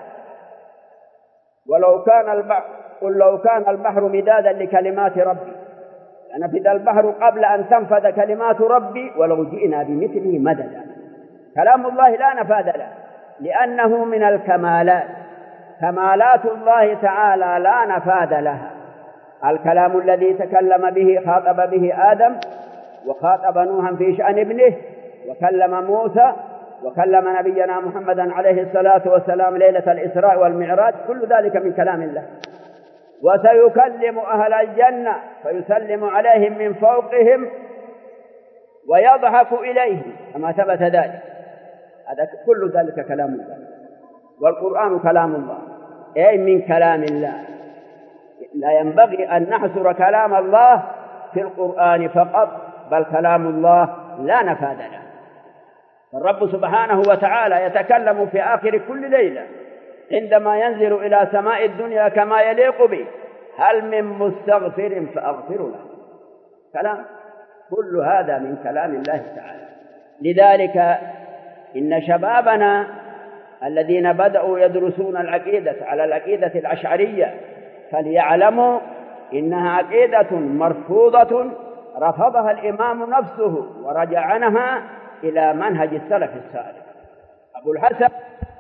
ولو كان البحر قل لو كان البحر مدادا لكلمات ربي لنفد البحر قبل أن تنفذ كلمات ربي ولو جئنا بمثله مددا. كلام الله لا نفاد له، لأنه من الكمالات، كمالات الله تعالى لا نفاد لها. الكلام الذي تكلم به خاطب به آدم، وخاطب نوحا في شأن ابنه، وكلم موسى، وكلم نبينا محمدا عليه الصلاة والسلام ليلة الإسراء والمعراج، كل ذلك من كلام الله. وسيكلم أهل الجنة فيسلم عليهم من فوقهم ويضحك إليهم كما ثبت ذلك. هذا كل ذلك كلام الله، والقرآن كلام الله، أي من كلام الله. لا ينبغي أن نحصر كلام الله في القرآن فقط، بل كلام الله لا نفاد له. الرب سبحانه وتعالى يتكلم في آخر كل ليلة عندما ينزل إلى سماء الدنيا كما يليق به: هل من مستغفر فأغفر له. كلام، كل هذا من كلام الله تعالى. لذلك إن شبابنا الذين بدأوا يدرسون العقيدة على العقيدة الأشعرية فليعلموا إنها عقيدة مرفوضة رفضها الإمام نفسه ورجع عنها إلى منهج السلف الصالح. أبو الحسن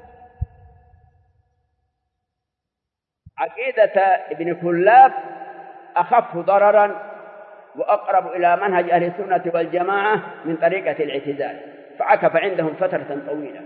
عقيدة ابن كلاب أخف ضررا وأقرب إلى منهج أهل السنة والجماعة من طريقة الاعتزال، فعكف عندهم فترة طويلة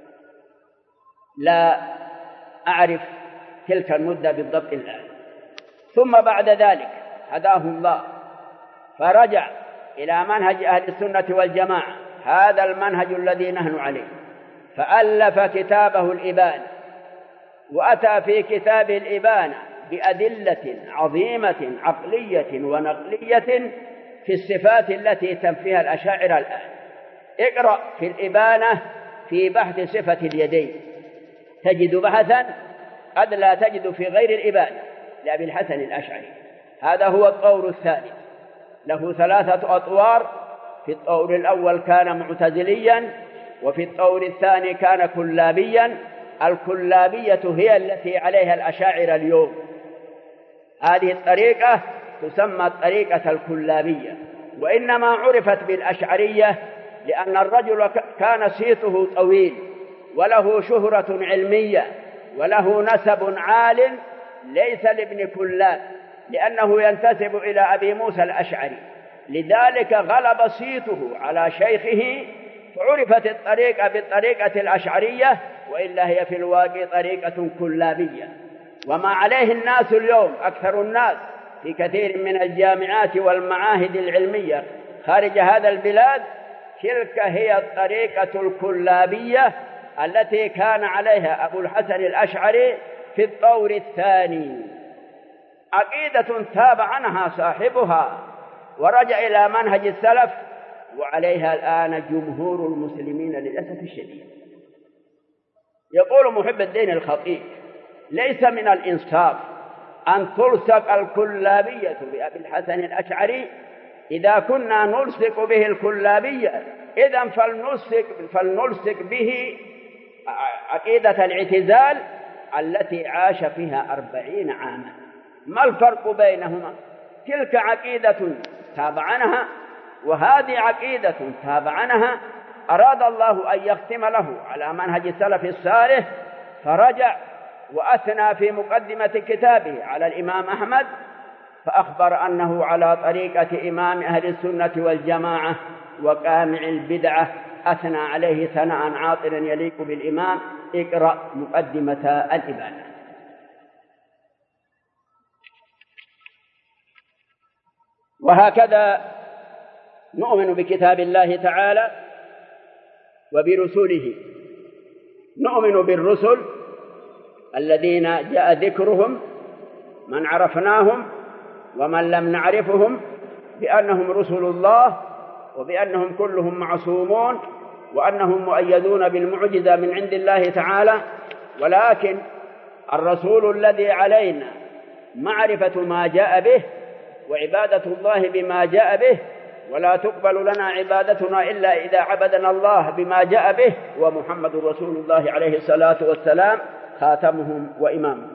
لا أعرف تلك المدة بالضبط الآن. ثم بعد ذلك هداه الله فرجع إلى منهج أهل السنة والجماعة، هذا المنهج الذي نحن عليه، فألف كتابه الإبانة، وأتى في كتاب الإبانة بأدلة عظيمة عقلية ونقلية في الصفات التي تنفيها الأشاعرة الآن. اقرأ في الإبانة في بحث صفة اليدين تجد بحثا قد لا تجد في غير الإبانة لأبي الحسن الأشعري. هذا هو الطور الثاني، له ثلاثة أطوار. في الطور الأول كان معتزليا، وفي الطور الثاني كان كلابيا. الكلابية هي التي عليها الأشاعرة اليوم. هذه الطريقة تسمى الطريقة الكلابية، وإنما عرفت بالأشعرية لأن الرجل كان صيته طويل وله شهرة علمية وله نسب عال ليس لابن كلاب، لأنه ينتسب إلى أبي موسى الأشعري، لذلك غلب صيته على شيخه فعرفت الطريقة بالطريقة الأشعرية، وإلا هي في الواقع طريقة كلابية. وما عليه الناس اليوم أكثر الناس في كثير من الجامعات والمعاهد العلمية خارج هذا البلاد، تلك هي الطريقة الكلابية التي كان عليها أبو الحسن الأشعري في الطور الثاني، عقيدة تاب عنها صاحبها ورجع إلى منهج السلف، وعليها الآن جمهور المسلمين للأسف الشديد. يقول محب الدين الخطيب: ليس من الإنصاف أن تلصق الكلابية بأبي الحسن الأشعري. إذا كنا نلصق به الكلابية إذن فلنلصق, فلنلصق به عقيدة الاعتزال التي عاش فيها أربعين عاما. ما الفرق بينهما؟ تلك عقيدة تاب عنها وهذه عقيدة تاب عنها. أراد الله أن يختم له على منهج السلف الصالح فرجع وأثنى في مقدمة كتابه على الإمام أحمد، فأخبر أنه على طريقة إمام أهل السنة والجماعة وقامع البدعة، أثنى عليه ثناء عاطرا يليق بالإمام. اقرأ مقدمة الإبانة. وهكذا نؤمن بكتاب الله تعالى وبرسله. نؤمن بالرسل الذين جاء ذكرهم، من عرفناهم ومن لم نعرفهم، بأنهم رسل الله وبأنهم كلهم معصومون وأنهم مؤيدون بالمعجزة من عند الله تعالى. ولكن الرسول الذي علينا معرفة ما جاء به وعبادة الله بما جاء به، ولا تقبل لنا عبادتنا إلا إذا عبدنا الله بما جاء به، ومحمد رسول الله عليه الصلاة والسلام خاتمهم وإمامهم،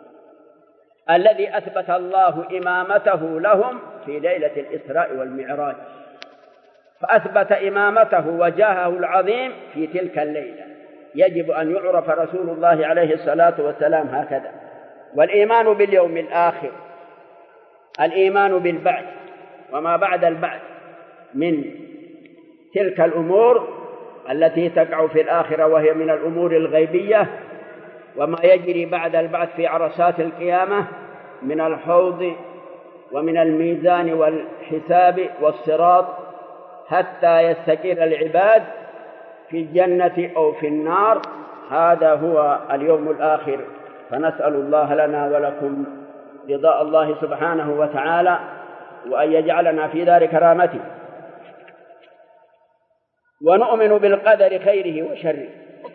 الذي أثبت الله إمامته لهم في ليلة الإسراء والمعراج، فأثبت إمامته وجاهه العظيم في تلك الليلة. يجب أن يعرف رسول الله عليه الصلاة والسلام هكذا. والإيمان باليوم الآخر، الإيمان بالبعث وما بعد البعث من تلك الأمور التي تقع في الآخرة، وهي من الأمور الغيبية، وما يجري بعد البعث في عرصات القيامة من الحوض ومن الميزان والحساب والصراط، حتى يستقر العباد في الجنة أو في النار. هذا هو اليوم الآخر، فنسأل الله لنا ولكم رضاء الله سبحانه وتعالى، وأن يجعلنا في دار كرامته. ونؤمن بالقدر خيره وشره.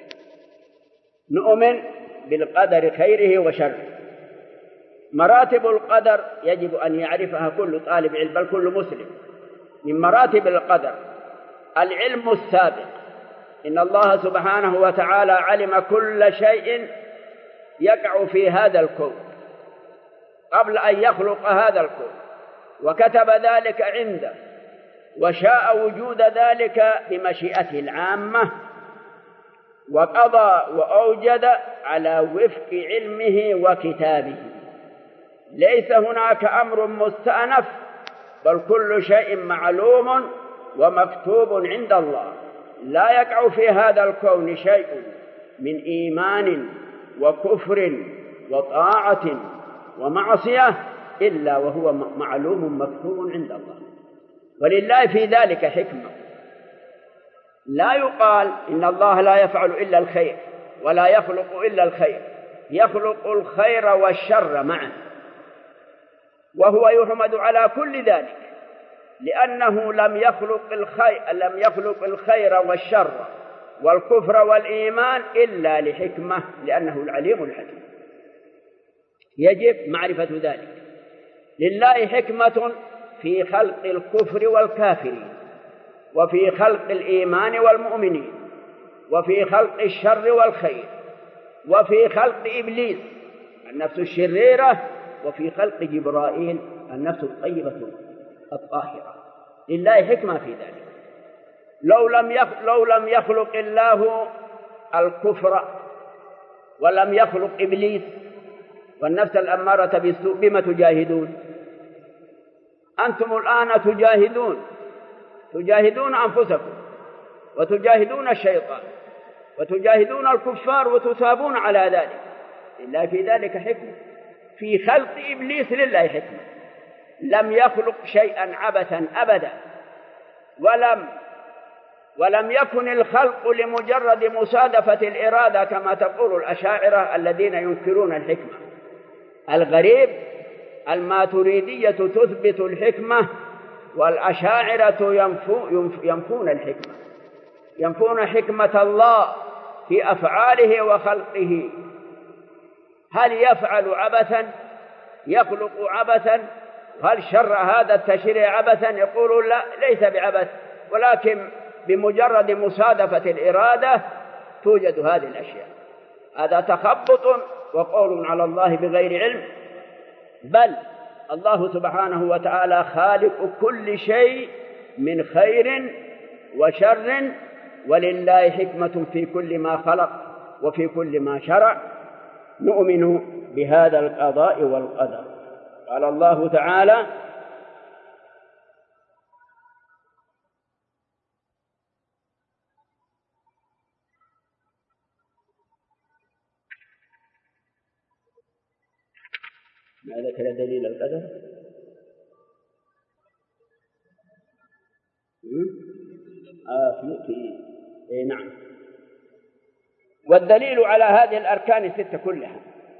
نؤمن بالقدر خيره وشره. مراتب القدر يجب أن يعرفها كل طالب علم، بل كل مسلم. من مراتب القدر العلم السابق، إن الله سبحانه وتعالى علم كل شيء يقع في هذا الكون قبل أن يخلق هذا الكون، وكتب ذلك عنده، وشاء وجود ذلك بمشيئته العامة، وقضى وأوجد على وفق علمه وكتابه. ليس هناك أمر مستأنف، بل كل شيء معلوم ومكتوب عند الله. لا يقع في هذا الكون شيء من إيمان وكفر وطاعة ومعصية إلا وهو معلوم مكتوب عند الله. ولله في ذلك حكمة. لا يقال إن الله لا يفعل إلا الخير ولا يخلق إلا الخير، يخلق الخير والشر معا، وهو يحمد على كل ذلك، لأنه لم يخلق الخير لم يخلق الخير والشر والكفر والإيمان إلا لحكمة، لأنه العليم الحكيم. يجب معرفة ذلك. لله حكمة في خلق الكفر والكافرين، وفي خلق الإيمان والمؤمنين، وفي خلق الشر والخير، وفي خلق إبليس النفس الشريرة، وفي خلق جبرائيل النفس الطيبة الطاهرة. لله حكمة في ذلك. لو لم يخلق, لو لم يخلق الله الكفر ولم يخلق إبليس والنفس الأمارة بالسوء بما تجاهدون؟ أنتم الآن تجاهدون تجاهدون أنفسكم وتجاهدون الشيطان وتجاهدون الكفار وتثابون على ذلك. إلا في ذلك حكمة، في خلق إبليس لله حكمة. لم يخلق شيئا عبثا أبدا، ولم ولم يكن الخلق لمجرد مصادفة الإرادة كما تقول الأشاعرة الذين ينكرون الحكمة. الغريب الماتريدية تثبت الحكمة، والأشاعرة ينفون الحكمة، ينفون حكمة الله في أفعاله وخلقه. هل يفعل عبثا؟ يخلق عبثا؟ هل شرع هذا التشريع عبثا؟ يقولون لا، ليس بعبث، ولكن بمجرد مصادفة الإرادة توجد هذه الأشياء. هذا تخبط وقول على الله بغير علم، بل الله سبحانه وتعالى خالق كل شيء من خير وشر، ولله حكمة في كل ما خلق وفي كل ما شرع. نؤمن بهذا القضاء والقدر. قال الله تعالى: ما ذكر دليل القدر؟ آه في في إيه نعم. والدليل على هذه الأركان الستة كلها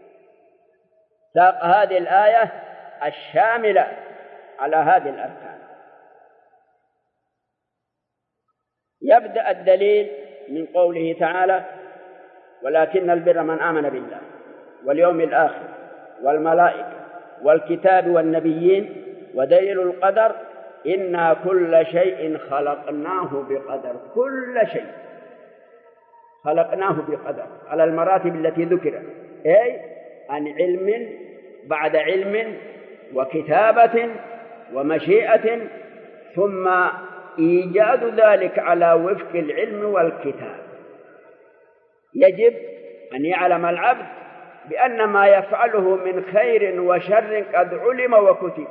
ساق هذه الآية الشاملة على هذه الأركان. يبدأ الدليل من قوله تعالى: ولكن البر من آمن بالله واليوم الآخر والملائكة والكتاب والنبيين ودليل القدر: إنا كل شيء خلقناه بقدر. كل شيء خلقناه بقدر على المراتب التي ذكرت، أي عن علم بعد علم وكتابة ومشيئة، ثم إيجاد ذلك على وفق العلم والكتاب. يجب أن يعلم العبد بأن ما يفعله من خير وشر قد علم وكتب.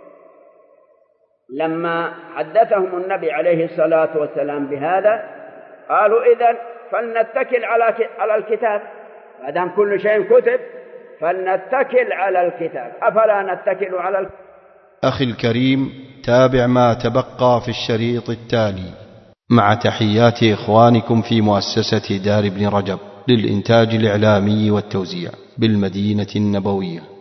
لما حدثهم النبي عليه الصلاة والسلام بهذا قالوا: إذن فلنتكل على الكتاب، ما دام كل شيء كتب فلنتكل على الكتاب، أفلا نتكل على الكتاب؟ أخي الكريم، تابع ما تبقى في الشريط التالي مع تحيات إخوانكم في مؤسسة دار ابن رجب للإنتاج الإعلامي والتوزيع بالمدينة النبوية.